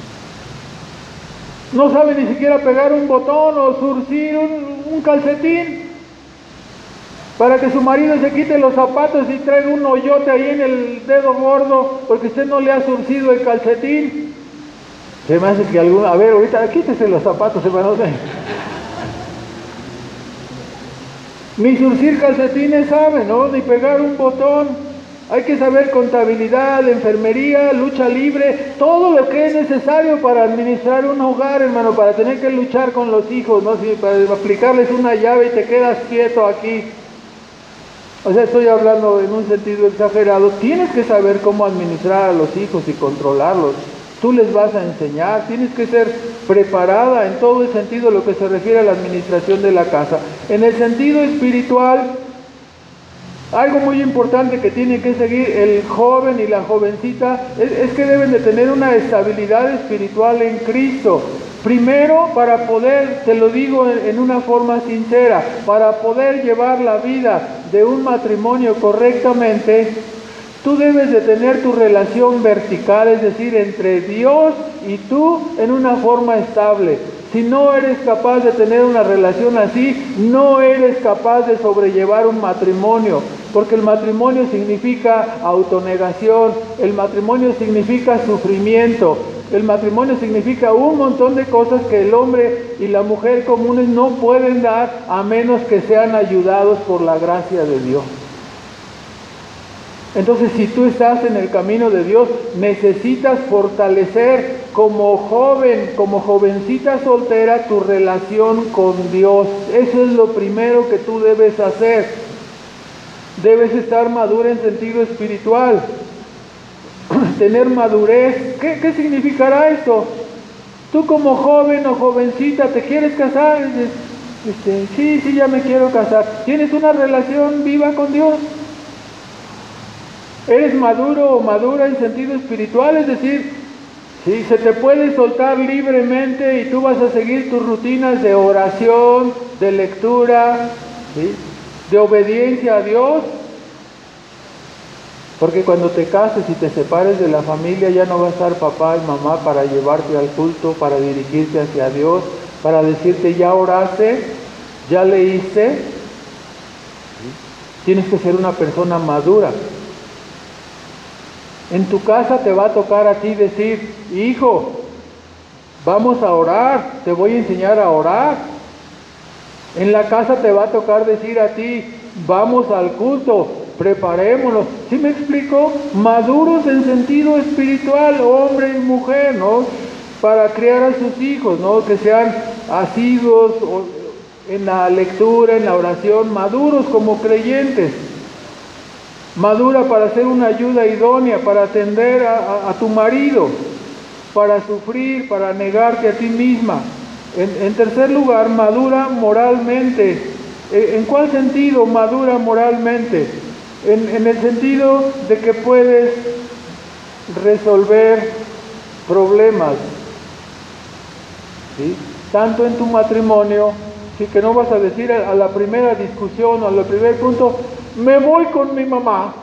No sabe ni siquiera pegar un botón o surcir un, un calcetín para que su marido se quite los zapatos y traiga un hoyote ahí en el dedo gordo porque usted no le ha surcido el calcetín. Se me hace que alguna... A ver, ahorita quítese los zapatos, hermano. Ni surcir calcetines sabe, ¿no? Ni pegar un botón. Hay que saber contabilidad, enfermería, lucha libre, todo lo que es necesario para administrar un hogar, hermano, para tener que luchar con los hijos, ¿no? Si para aplicarles una llave y te quedas quieto aquí. O sea, estoy hablando en un sentido exagerado. Tienes que saber cómo administrar a los hijos y controlarlos. Tú les vas a enseñar, tienes que ser preparada en todo el sentido lo que se refiere a la administración de la casa. En el sentido espiritual, algo muy importante que tiene que seguir el joven y la jovencita es, es que deben de tener una estabilidad espiritual en Cristo. Primero, para poder, te lo digo en, en una forma sincera, para poder llevar la vida de un matrimonio correctamente, tú debes de tener tu relación vertical, es decir, entre Dios y tú en una forma estable. Si no eres capaz de tener una relación así, no eres capaz de sobrellevar un matrimonio, porque el matrimonio significa autonegación, el matrimonio significa sufrimiento, el matrimonio significa un montón de cosas que el hombre y la mujer comunes no pueden dar a menos que sean ayudados por la gracia de Dios. Entonces, si tú estás en el camino de Dios, necesitas fortalecer como joven, como jovencita soltera, tu relación con Dios. Eso es lo primero que tú debes hacer. Debes estar madura en sentido espiritual. Tener madurez. ¿Qué, qué significará esto? Tú como joven o jovencita, ¿te quieres casar? Este, sí, sí, ya me quiero casar. ¿Tienes una relación viva con Dios? ¿Eres maduro o madura en sentido espiritual? Es decir, si se te puede soltar libremente y tú vas a seguir tus rutinas de oración, de lectura, ¿sí?, de obediencia a Dios. Porque cuando te cases y te separes de la familia, ya no va a estar papá y mamá para llevarte al culto, para dirigirte hacia Dios, para decirte, ya oraste, ya leíste. ¿Sí? Tienes que ser una persona madura. En tu casa te va a tocar a ti decir, hijo, vamos a orar, te voy a enseñar a orar. En la casa te va a tocar decir a ti, vamos al culto, preparémonos. ¿Sí me explico? Maduros en sentido espiritual, hombre y mujer, ¿no? Para criar a sus hijos, ¿no? Que sean asiduos en la lectura, en la oración, maduros como creyentes. Madura para ser una ayuda idónea, para atender a, a, a tu marido, para sufrir, para negarte a ti misma. En, en tercer lugar, madura moralmente. ¿En cuál sentido madura moralmente? En, en el sentido de que puedes resolver problemas, ¿sí?, tanto en tu matrimonio, sí, que no vas a decir a, a la primera discusión o al primer punto, me voy con mi mamá.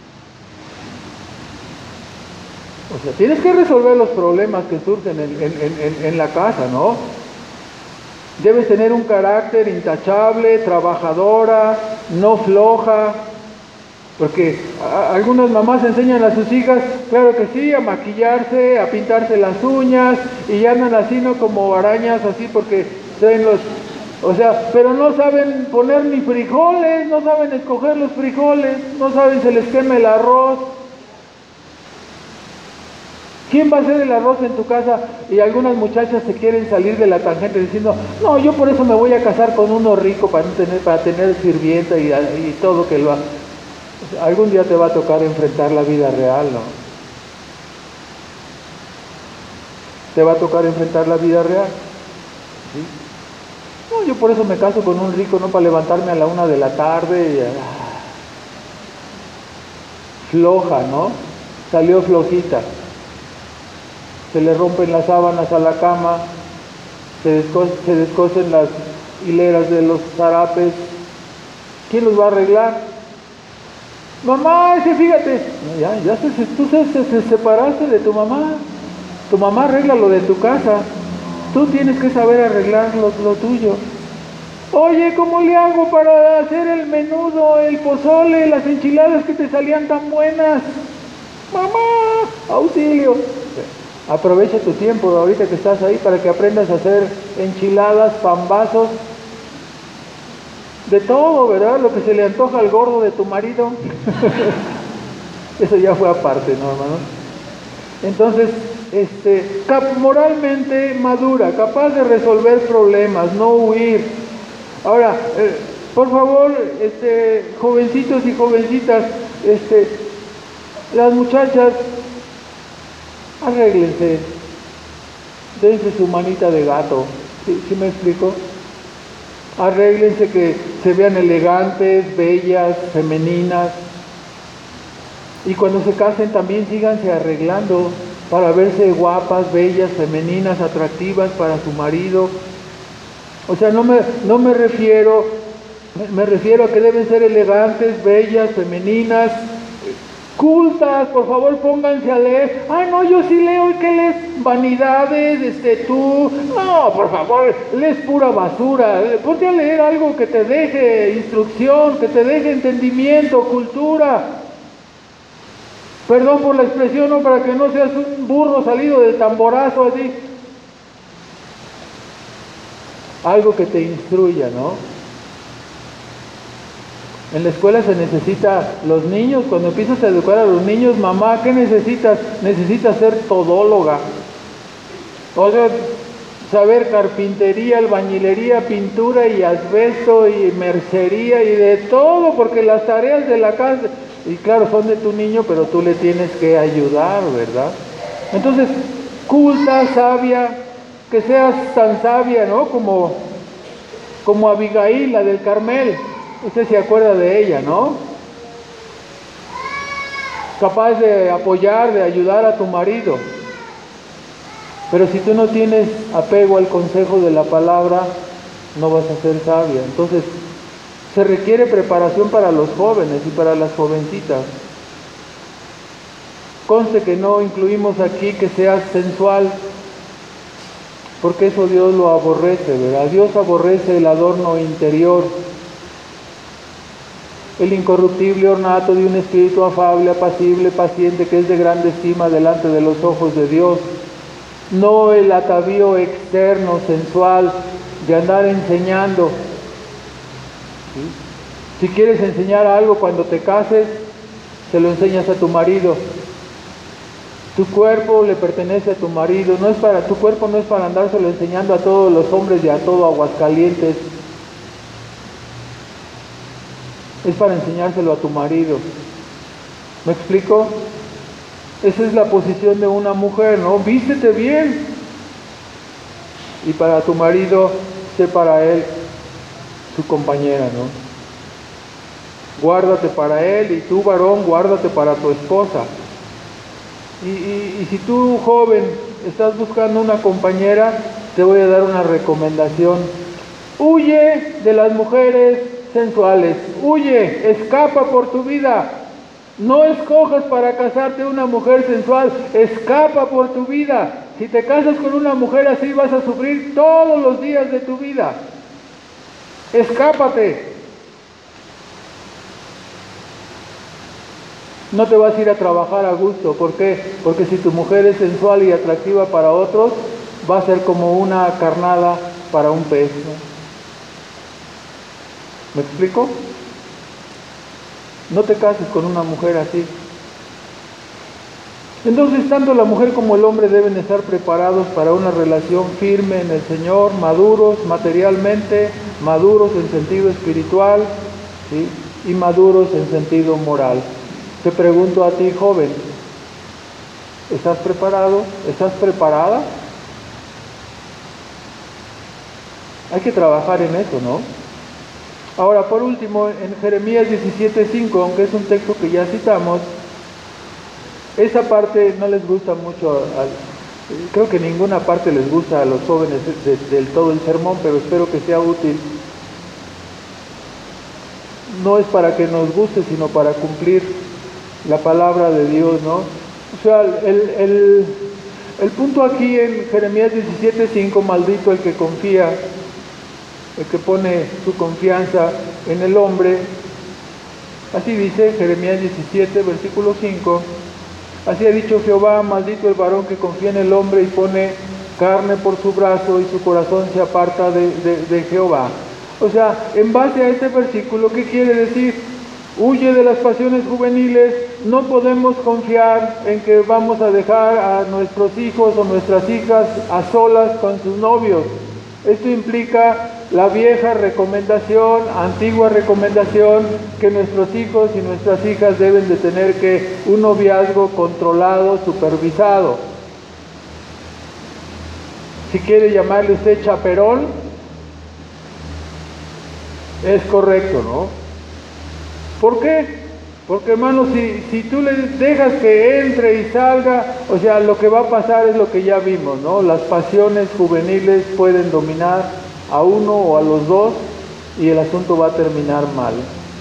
O sea, tienes que resolver los problemas que surgen en, en, en, en la casa, ¿no? Debes tener un carácter intachable, trabajadora, no floja, porque a, a, algunas mamás enseñan a sus hijas, claro que sí, a maquillarse, a pintarse las uñas, y ya andan así, ¿no?, como arañas, así, porque traen los... O sea, pero no saben poner ni frijoles, no saben escoger los frijoles, no saben, se les quema el arroz. ¿Quién va a hacer el arroz en tu casa? Y algunas muchachas se quieren salir de la tangente diciendo, no, yo por eso me voy a casar con uno rico para tener, para tener sirvienta y, y todo que lo haga. O sea, algún día te va a tocar enfrentar la vida real, ¿no? Te va a tocar enfrentar la vida real, ¿sí? No, yo por eso me caso con un rico, no para levantarme a la una de la tarde. Y, ah, floja, ¿no? Salió flojita. Se le rompen las sábanas a la cama, se, desco se descosen las hileras de los zarapes. ¿Quién los va a arreglar? Mamá, ese fíjate, ya, ya se, tú se, se, se separaste de tu mamá. Tu mamá arregla lo de tu casa. Tú tienes que saber arreglar lo, lo tuyo. Oye, ¿cómo le hago para hacer el menudo, el pozole, las enchiladas que te salían tan buenas? Mamá, auxilio. Aprovecha tu tiempo ahorita que estás ahí para que aprendas a hacer enchiladas, pambazos, de todo, ¿verdad? Lo que se le antoja al gordo de tu marido. Eso ya fue aparte, ¿no, hermano? Entonces, este, cap- moralmente madura, capaz de resolver problemas, no huir. Ahora, eh, por favor, este, jovencitos y jovencitas, este, las muchachas, arréglense, dense su manita de gato, ¿sí, sí me explico? Arréglense que se vean elegantes, bellas, femeninas. Y cuando se casen también síganse arreglando para verse guapas, bellas, femeninas, atractivas para su marido. O sea, no me, no me refiero, me, me refiero a que deben ser elegantes, bellas, femeninas, cultas. Por favor, pónganse a leer. Ah, no, yo sí leo. ¿Y qué lees? Vanidades, este, tú. No, por favor, lees pura basura. Ponte a leer algo que te deje instrucción, que te deje entendimiento, cultura. Perdón por la expresión, no, para que no seas un burro salido de tamborazo así. Algo que te instruya, ¿no? En la escuela se necesita, los niños, cuando empiezas a educar a los niños, mamá, ¿qué necesitas? Necesitas ser todóloga. O sea, saber carpintería, albañilería, pintura y asbesto y mercería y de todo, porque las tareas de la casa, y claro, son de tu niño, pero tú le tienes que ayudar, ¿verdad? Entonces, culta, sabia, que seas tan sabia, ¿no? Como, como Abigail, la del Carmel. Usted se acuerda de ella, ¿no? Capaz de apoyar, de ayudar a tu marido. Pero si tú no tienes apego al consejo de la palabra, no vas a ser sabia. Entonces, se requiere preparación para los jóvenes y para las jovencitas. Conste que no incluimos aquí que seas sensual, porque eso Dios lo aborrece, ¿verdad? Dios aborrece el adorno interior, el incorruptible ornato de un espíritu afable, apacible, paciente, que es de grande estima delante de los ojos de Dios. No el atavío externo, sensual, de andar enseñando. ¿Sí? Si quieres enseñar algo cuando te cases, se lo enseñas a tu marido. Tu cuerpo le pertenece a tu marido, no es para, tu cuerpo no es para andárselo enseñando a todos los hombres y a todo Aguascalientes. Es para enseñárselo a tu marido. ¿Me explico? Esa es la posición de una mujer, ¿no? Vístete bien. Y para tu marido, sé para él su compañera, ¿no? Guárdate para él, y tú, varón, guárdate para tu esposa. Y, y, y si tú, joven, estás buscando una compañera, te voy a dar una recomendación. Huye de las mujeres sensuales, huye, escapa por tu vida. No escojas para casarte una mujer sensual, escapa por tu vida. Si te casas con una mujer así, vas a sufrir todos los días de tu vida. Escápate. No te vas a ir a trabajar a gusto. ¿Por qué? Porque si tu mujer es sensual y atractiva para otros, va a ser como una carnada para un pez, ¿no? ¿Me explico? No te cases con una mujer así. Entonces, tanto la mujer como el hombre deben estar preparados para una relación firme en el Señor, maduros materialmente, maduros en sentido espiritual, ¿sí? Y maduros en sentido moral. Te pregunto a ti, joven, ¿estás preparado? ¿Estás preparada? Hay que trabajar en eso, ¿no? Ahora, por último, en Jeremías diecisiete cinco, aunque es un texto que ya citamos, esa parte no les gusta mucho, al, creo que ninguna parte les gusta a los jóvenes de, de, del todo el sermón, pero espero que sea útil. No es para que nos guste, sino para cumplir la palabra de Dios, ¿no? O sea, el, el, el punto aquí en Jeremías diecisiete cinco, maldito el que confía, el que pone su confianza en el hombre. Así dice Jeremías diecisiete, versículo cinco. Así ha dicho Jehová, maldito el varón que confía en el hombre y pone carne por su brazo y su corazón se aparta de, de, de Jehová. O sea, en base a este versículo, ¿qué quiere decir? Huye de las pasiones juveniles. No podemos confiar en que vamos a dejar a nuestros hijos o nuestras hijas a solas con sus novios. Esto implica la vieja recomendación, antigua recomendación, que nuestros hijos y nuestras hijas deben de tener que un noviazgo controlado, supervisado. Si quiere llamarle usted chaperón, es correcto, ¿no? ¿Por qué? Porque, hermano, si, si tú le dejas que entre y salga, o sea, lo que va a pasar es lo que ya vimos, ¿no? Las pasiones juveniles pueden dominar a uno o a los dos y el asunto va a terminar mal.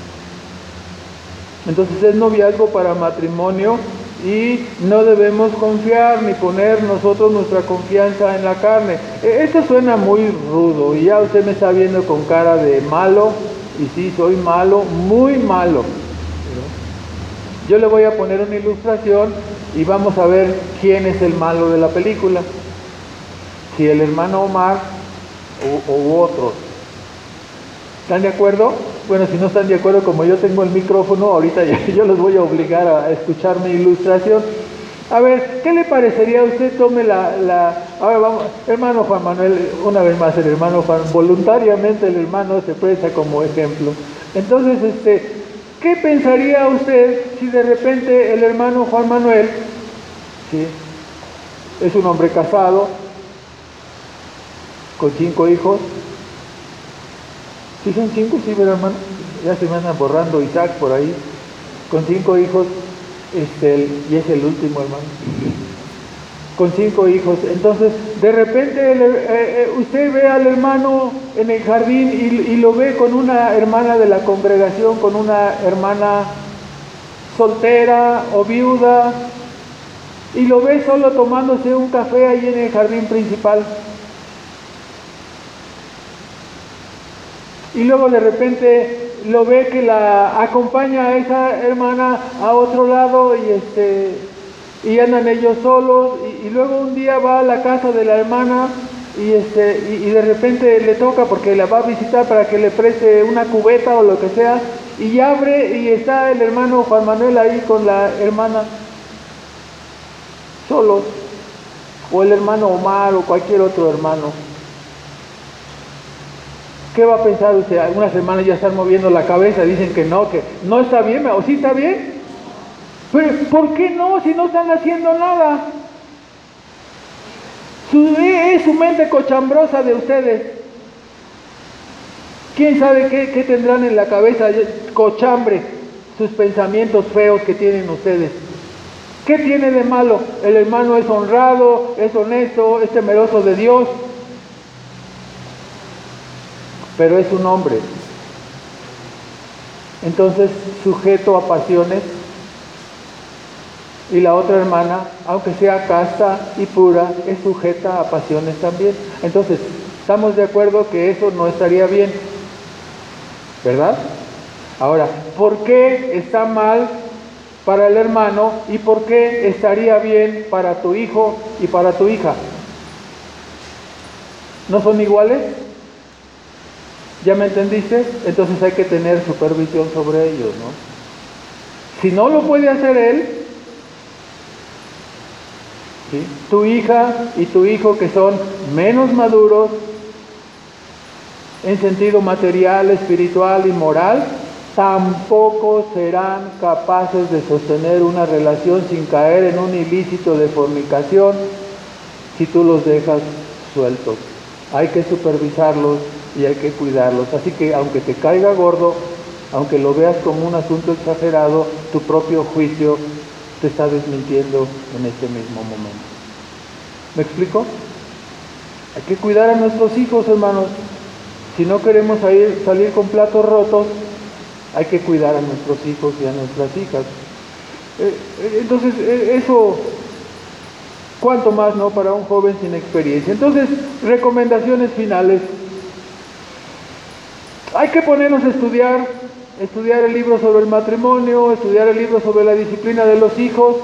Entonces es noviazgo para matrimonio y no debemos confiar ni poner nosotros nuestra confianza en la carne. Esto suena muy rudo y ya usted me está viendo con cara de malo, y sí, soy malo, muy malo. Yo le voy a poner una ilustración y vamos a ver quién es el malo de la película. Si el hermano Omar o, o otros. ¿Están de acuerdo? Bueno, si no están de acuerdo, como yo tengo el micrófono, ahorita yo, yo los voy a obligar a escuchar mi ilustración. A ver, ¿qué le parecería a usted? Tome la, la... A ver, vamos, hermano Juan Manuel, una vez más el hermano Juan, voluntariamente el hermano se presta como ejemplo. Entonces, este... ¿qué pensaría usted si de repente el hermano Juan Manuel, ¿sí?, es un hombre casado, con cinco hijos? ¿Sí son cinco? Sí, ¿verdad, hermano? Ya se me andan borrando Isaac por ahí. Con cinco hijos, este, y es el último, hermano. Con cinco hijos. Entonces, de repente el, eh, eh, usted ve al hermano en el jardín y, y lo ve con una hermana de la congregación, con una hermana soltera o viuda, y lo ve solo tomándose un café ahí en el jardín principal. Y luego de repente lo ve que la acompaña a esa hermana a otro lado y este... y andan ellos solos, y, y luego un día va a la casa de la hermana y, este, y, y de repente le toca porque la va a visitar para que le preste una cubeta o lo que sea, y abre y está el hermano Juan Manuel ahí con la hermana, solos, o el hermano Omar o cualquier otro hermano. ¿Qué va a pensar usted? Algunas hermanas ya están moviendo la cabeza, dicen que no, que no está bien, o sí está bien. Pero ¿por qué no? Si no están haciendo nada. Su, es su mente cochambrosa de ustedes. ¿Quién sabe qué, qué tendrán en la cabeza? Cochambre, sus pensamientos feos que tienen ustedes. ¿Qué tiene de malo? El hermano es honrado, es honesto, es temeroso de Dios, pero es un hombre. Entonces, sujeto a pasiones. Y la otra hermana, aunque sea casta y pura, es sujeta a pasiones también. Entonces, estamos de acuerdo que eso no estaría bien, ¿verdad? Ahora, ¿por qué está mal para el hermano y por qué estaría bien para tu hijo y para tu hija? ¿No son iguales? ¿Ya me entendiste? Entonces hay que tener supervisión sobre ellos, ¿no? Si no lo puede hacer él, ¿sí?, tu hija y tu hijo, que son menos maduros en sentido material, espiritual y moral, tampoco serán capaces de sostener una relación sin caer en un ilícito de fornicación si tú los dejas sueltos. Hay que supervisarlos y hay que cuidarlos. Así que aunque te caiga gordo, aunque lo veas como un asunto exagerado, tu propio juicio te está desmintiendo en este mismo momento. ¿Me explico? Hay que cuidar a nuestros hijos, hermanos. Si no queremos salir, salir con platos rotos, hay que cuidar a nuestros hijos y a nuestras hijas. Eh, entonces, eh, eso, cuánto más, ¿no?, para un joven sin experiencia. Entonces, recomendaciones finales. Hay que ponernos a estudiar, estudiar el libro sobre el matrimonio, estudiar el libro sobre la disciplina de los hijos.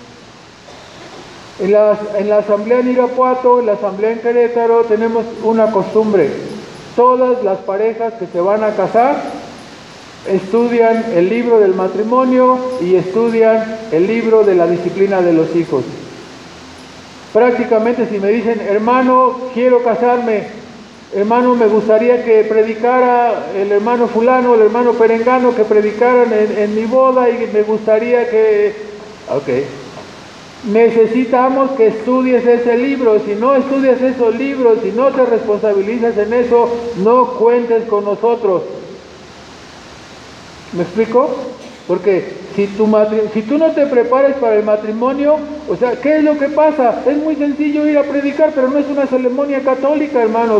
En la, en la asamblea en Irapuato, en la asamblea en Querétaro, tenemos una costumbre. Todas las parejas que se van a casar estudian el libro del matrimonio y estudian el libro de la disciplina de los hijos. Prácticamente si me dicen, hermano, quiero casarme, hermano, me gustaría que predicara el hermano fulano, el hermano perengano, que predicaran en, en mi boda y me gustaría que... Ok. Necesitamos que estudies ese libro. Si no estudias esos libros, si no te responsabilizas en eso, no cuentes con nosotros. ¿Me explico? Porque si tu, matri- si tú no te preparas para el matrimonio, o sea, ¿qué es lo que pasa? Es muy sencillo ir a predicar, pero no es una ceremonia católica, hermanos.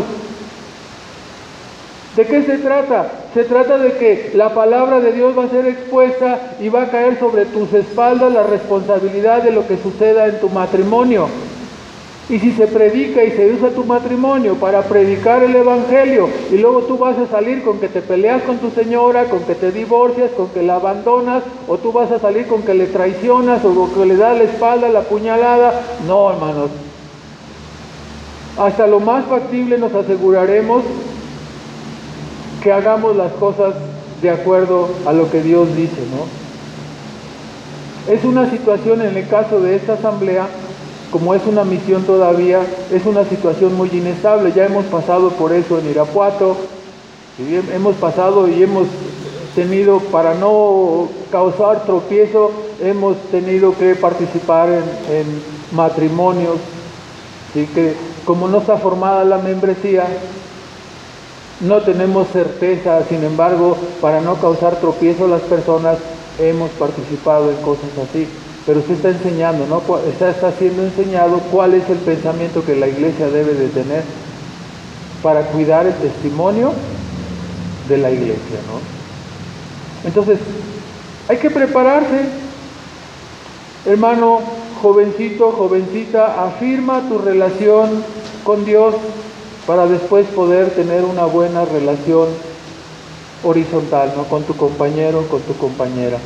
¿De qué se trata? Se trata de que la palabra de Dios va a ser expuesta y va a caer sobre tus espaldas la responsabilidad de lo que suceda en tu matrimonio. Y si se predica y se usa tu matrimonio para predicar el evangelio y luego tú vas a salir con que te peleas con tu señora, con que te divorcias, con que la abandonas, o tú vas a salir con que le traicionas o que le das la espalda, la puñalada, no, hermanos. Hasta lo más factible nos aseguraremos que hagamos las cosas de acuerdo a lo que Dios dice, ¿no? Es una situación, en el caso de esta asamblea, como es una misión todavía, es una situación muy inestable. Ya hemos pasado por eso en Irapuato, y hemos pasado y hemos tenido, para no causar tropiezo, hemos tenido que participar en, en matrimonios, así que como no está formada la membresía, no tenemos certeza. Sin embargo, para no causar tropiezo a las personas, hemos participado en cosas así. Pero usted está enseñando, ¿no? Está, está siendo enseñado cuál es el pensamiento que la iglesia debe de tener para cuidar el testimonio de la iglesia, ¿no? Entonces, hay que prepararse. Hermano, jovencito, jovencita, afirma tu relación con Dios para después poder tener una buena relación horizontal, ¿no? Con tu compañero, con tu compañera.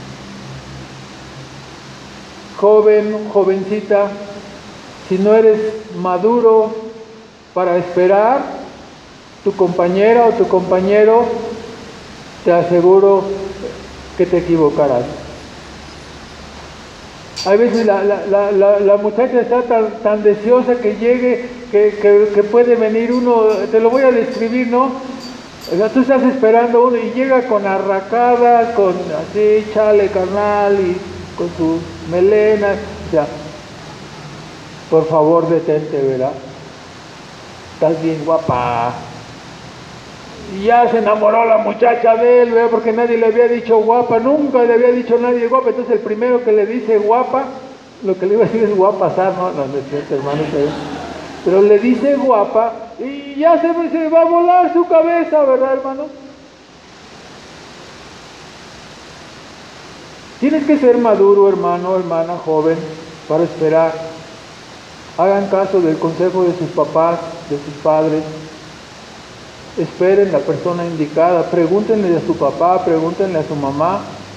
Joven, jovencita, si no eres maduro para esperar, tu compañera o tu compañero, te aseguro que te equivocarás. A veces la, la, la, la, la muchacha está tan, tan deseosa que llegue, que, que, que puede venir uno, te lo voy a describir, ¿no? O sea, tú estás esperando uno y llega con arracada, con así, chale carnal, y con sus melenas, o sea, por favor detente, ¿verdad? Estás bien guapa. Y ya se enamoró la muchacha de él, ¿verdad? Porque nadie le había dicho guapa, nunca le había dicho nadie guapa. Entonces el primero que le dice guapa, lo que le iba a decir es guapasar, no, no, no es cierto, hermano, pero le dice guapa y ya se, se va a volar su cabeza, ¿verdad, hermano? Tienes que ser maduro, hermano, hermana, joven, para esperar. Hagan caso del consejo de sus papás, de sus padres. Esperen la persona indicada. Pregúntenle a su papá, pregúntenle a su mamá.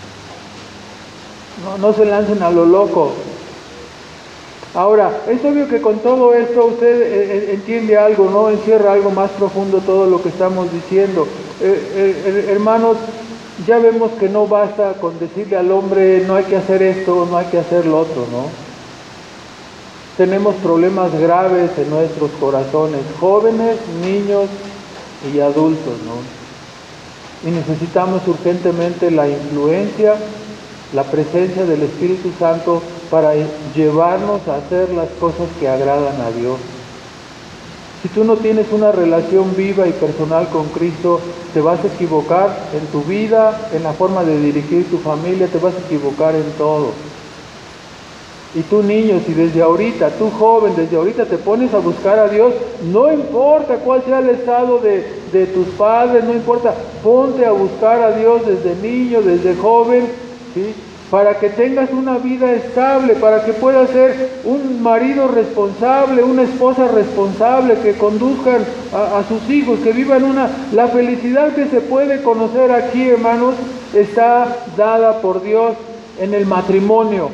No, no se lancen a lo loco. Ahora, es obvio que con todo esto usted eh, entiende algo, ¿no? Encierra algo más profundo todo lo que estamos diciendo. Eh, eh, hermanos, ya vemos que no basta con decirle al hombre, no hay que hacer esto, no hay que hacer lo otro, ¿no? Tenemos problemas graves en nuestros corazones, jóvenes, niños y adultos, ¿no? Y necesitamos urgentemente la influencia, la presencia del Espíritu Santo para llevarnos a hacer las cosas que agradan a Dios. Si tú no tienes una relación viva y personal con Cristo, te vas a equivocar en tu vida, en la forma de dirigir tu familia, te vas a equivocar en todo. Y tú, niño, si desde ahorita, tú joven, desde ahorita te pones a buscar a Dios, no importa cuál sea el estado de, de tus padres, no importa, ponte a buscar a Dios desde niño, desde joven, ¿sí? Para que tengas una vida estable, para que puedas ser un marido responsable, una esposa responsable, que conduzcan a, a sus hijos, que vivan una... La felicidad que se puede conocer aquí, hermanos, está dada por Dios en el matrimonio.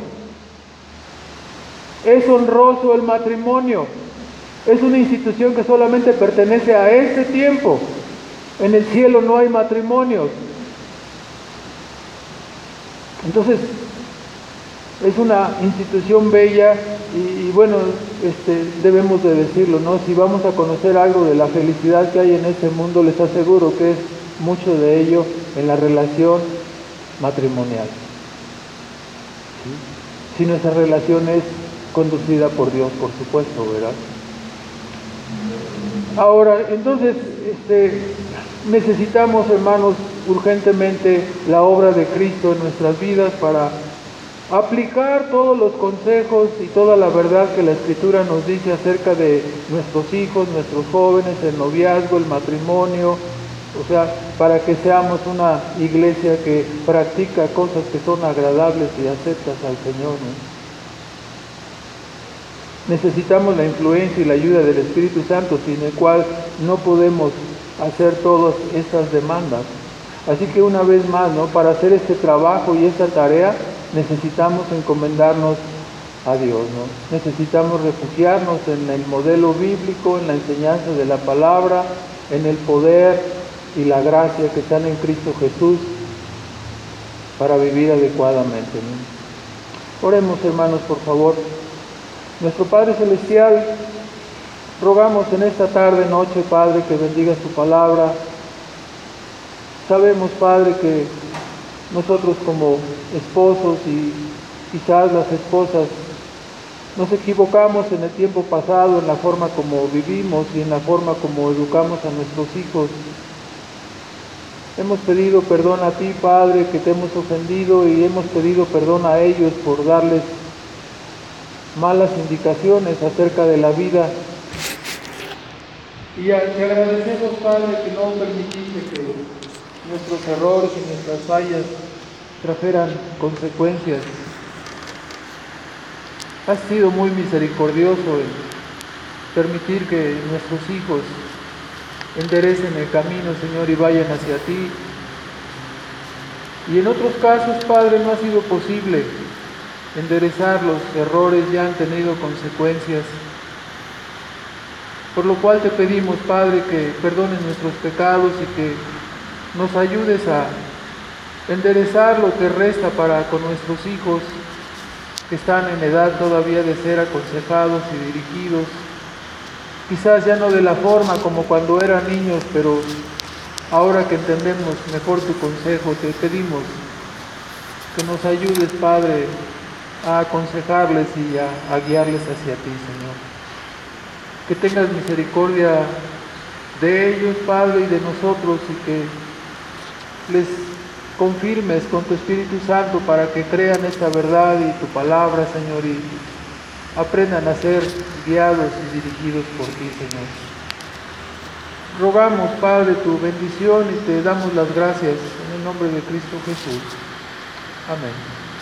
Es honroso el matrimonio. Es una institución que solamente pertenece a este tiempo. En el cielo no hay matrimonios. Entonces, es una institución bella y, y bueno, este, debemos de decirlo, ¿no? Si vamos a conocer algo de la felicidad que hay en este mundo, les aseguro que es mucho de ello en la relación matrimonial. ¿Sí? Si nuestra relación es conducida por Dios, por supuesto, ¿verdad? Ahora, entonces, este, necesitamos, hermanos, urgentemente la obra de Cristo en nuestras vidas para aplicar todos los consejos y toda la verdad que la Escritura nos dice acerca de nuestros hijos, nuestros jóvenes, el noviazgo, el matrimonio, o sea, para que seamos una iglesia que practica cosas que son agradables y aceptas al Señor, ¿no? Necesitamos la influencia y la ayuda del Espíritu Santo, sin el cual no podemos hacer todas estas demandas. Así que una vez más, ¿no? Para hacer este trabajo y esta tarea, necesitamos encomendarnos a Dios, ¿no? Necesitamos refugiarnos en el modelo bíblico, en la enseñanza de la palabra, en el poder y la gracia que están en Cristo Jesús para vivir adecuadamente, ¿no? Oremos, hermanos, por favor. Nuestro Padre Celestial, rogamos en esta tarde, noche, Padre, que bendigas tu palabra. Sabemos, Padre, que nosotros como esposos y quizás las esposas nos equivocamos en el tiempo pasado en la forma como vivimos y en la forma como educamos a nuestros hijos. Hemos pedido perdón a ti, Padre, que te hemos ofendido, y hemos pedido perdón a ellos por darles malas indicaciones acerca de la vida. Y te agradecemos, Padre, que no permitiste que nuestros errores y nuestras fallas trajeran consecuencias. Has sido muy misericordioso en permitir que nuestros hijos enderecen el camino, Señor, y vayan hacia ti. Y en otros casos, Padre, no ha sido posible enderezar los errores, ya han tenido consecuencias. Por lo cual te pedimos, Padre, que perdones nuestros pecados y que nos ayudes a enderezar lo que resta para con nuestros hijos que están en edad todavía de ser aconsejados y dirigidos. Quizás ya no de la forma como cuando eran niños, pero ahora que entendemos mejor tu consejo, te pedimos que nos ayudes, Padre, a aconsejarles y a, a guiarles hacia ti, Señor. Que tengas misericordia de ellos, Padre, y de nosotros, y que les confirmes con tu Espíritu Santo para que crean esta verdad y tu palabra, Señor, y aprendan a ser guiados y dirigidos por ti, Señor. Rogamos, Padre, tu bendición y te damos las gracias en el nombre de Cristo Jesús. Amén.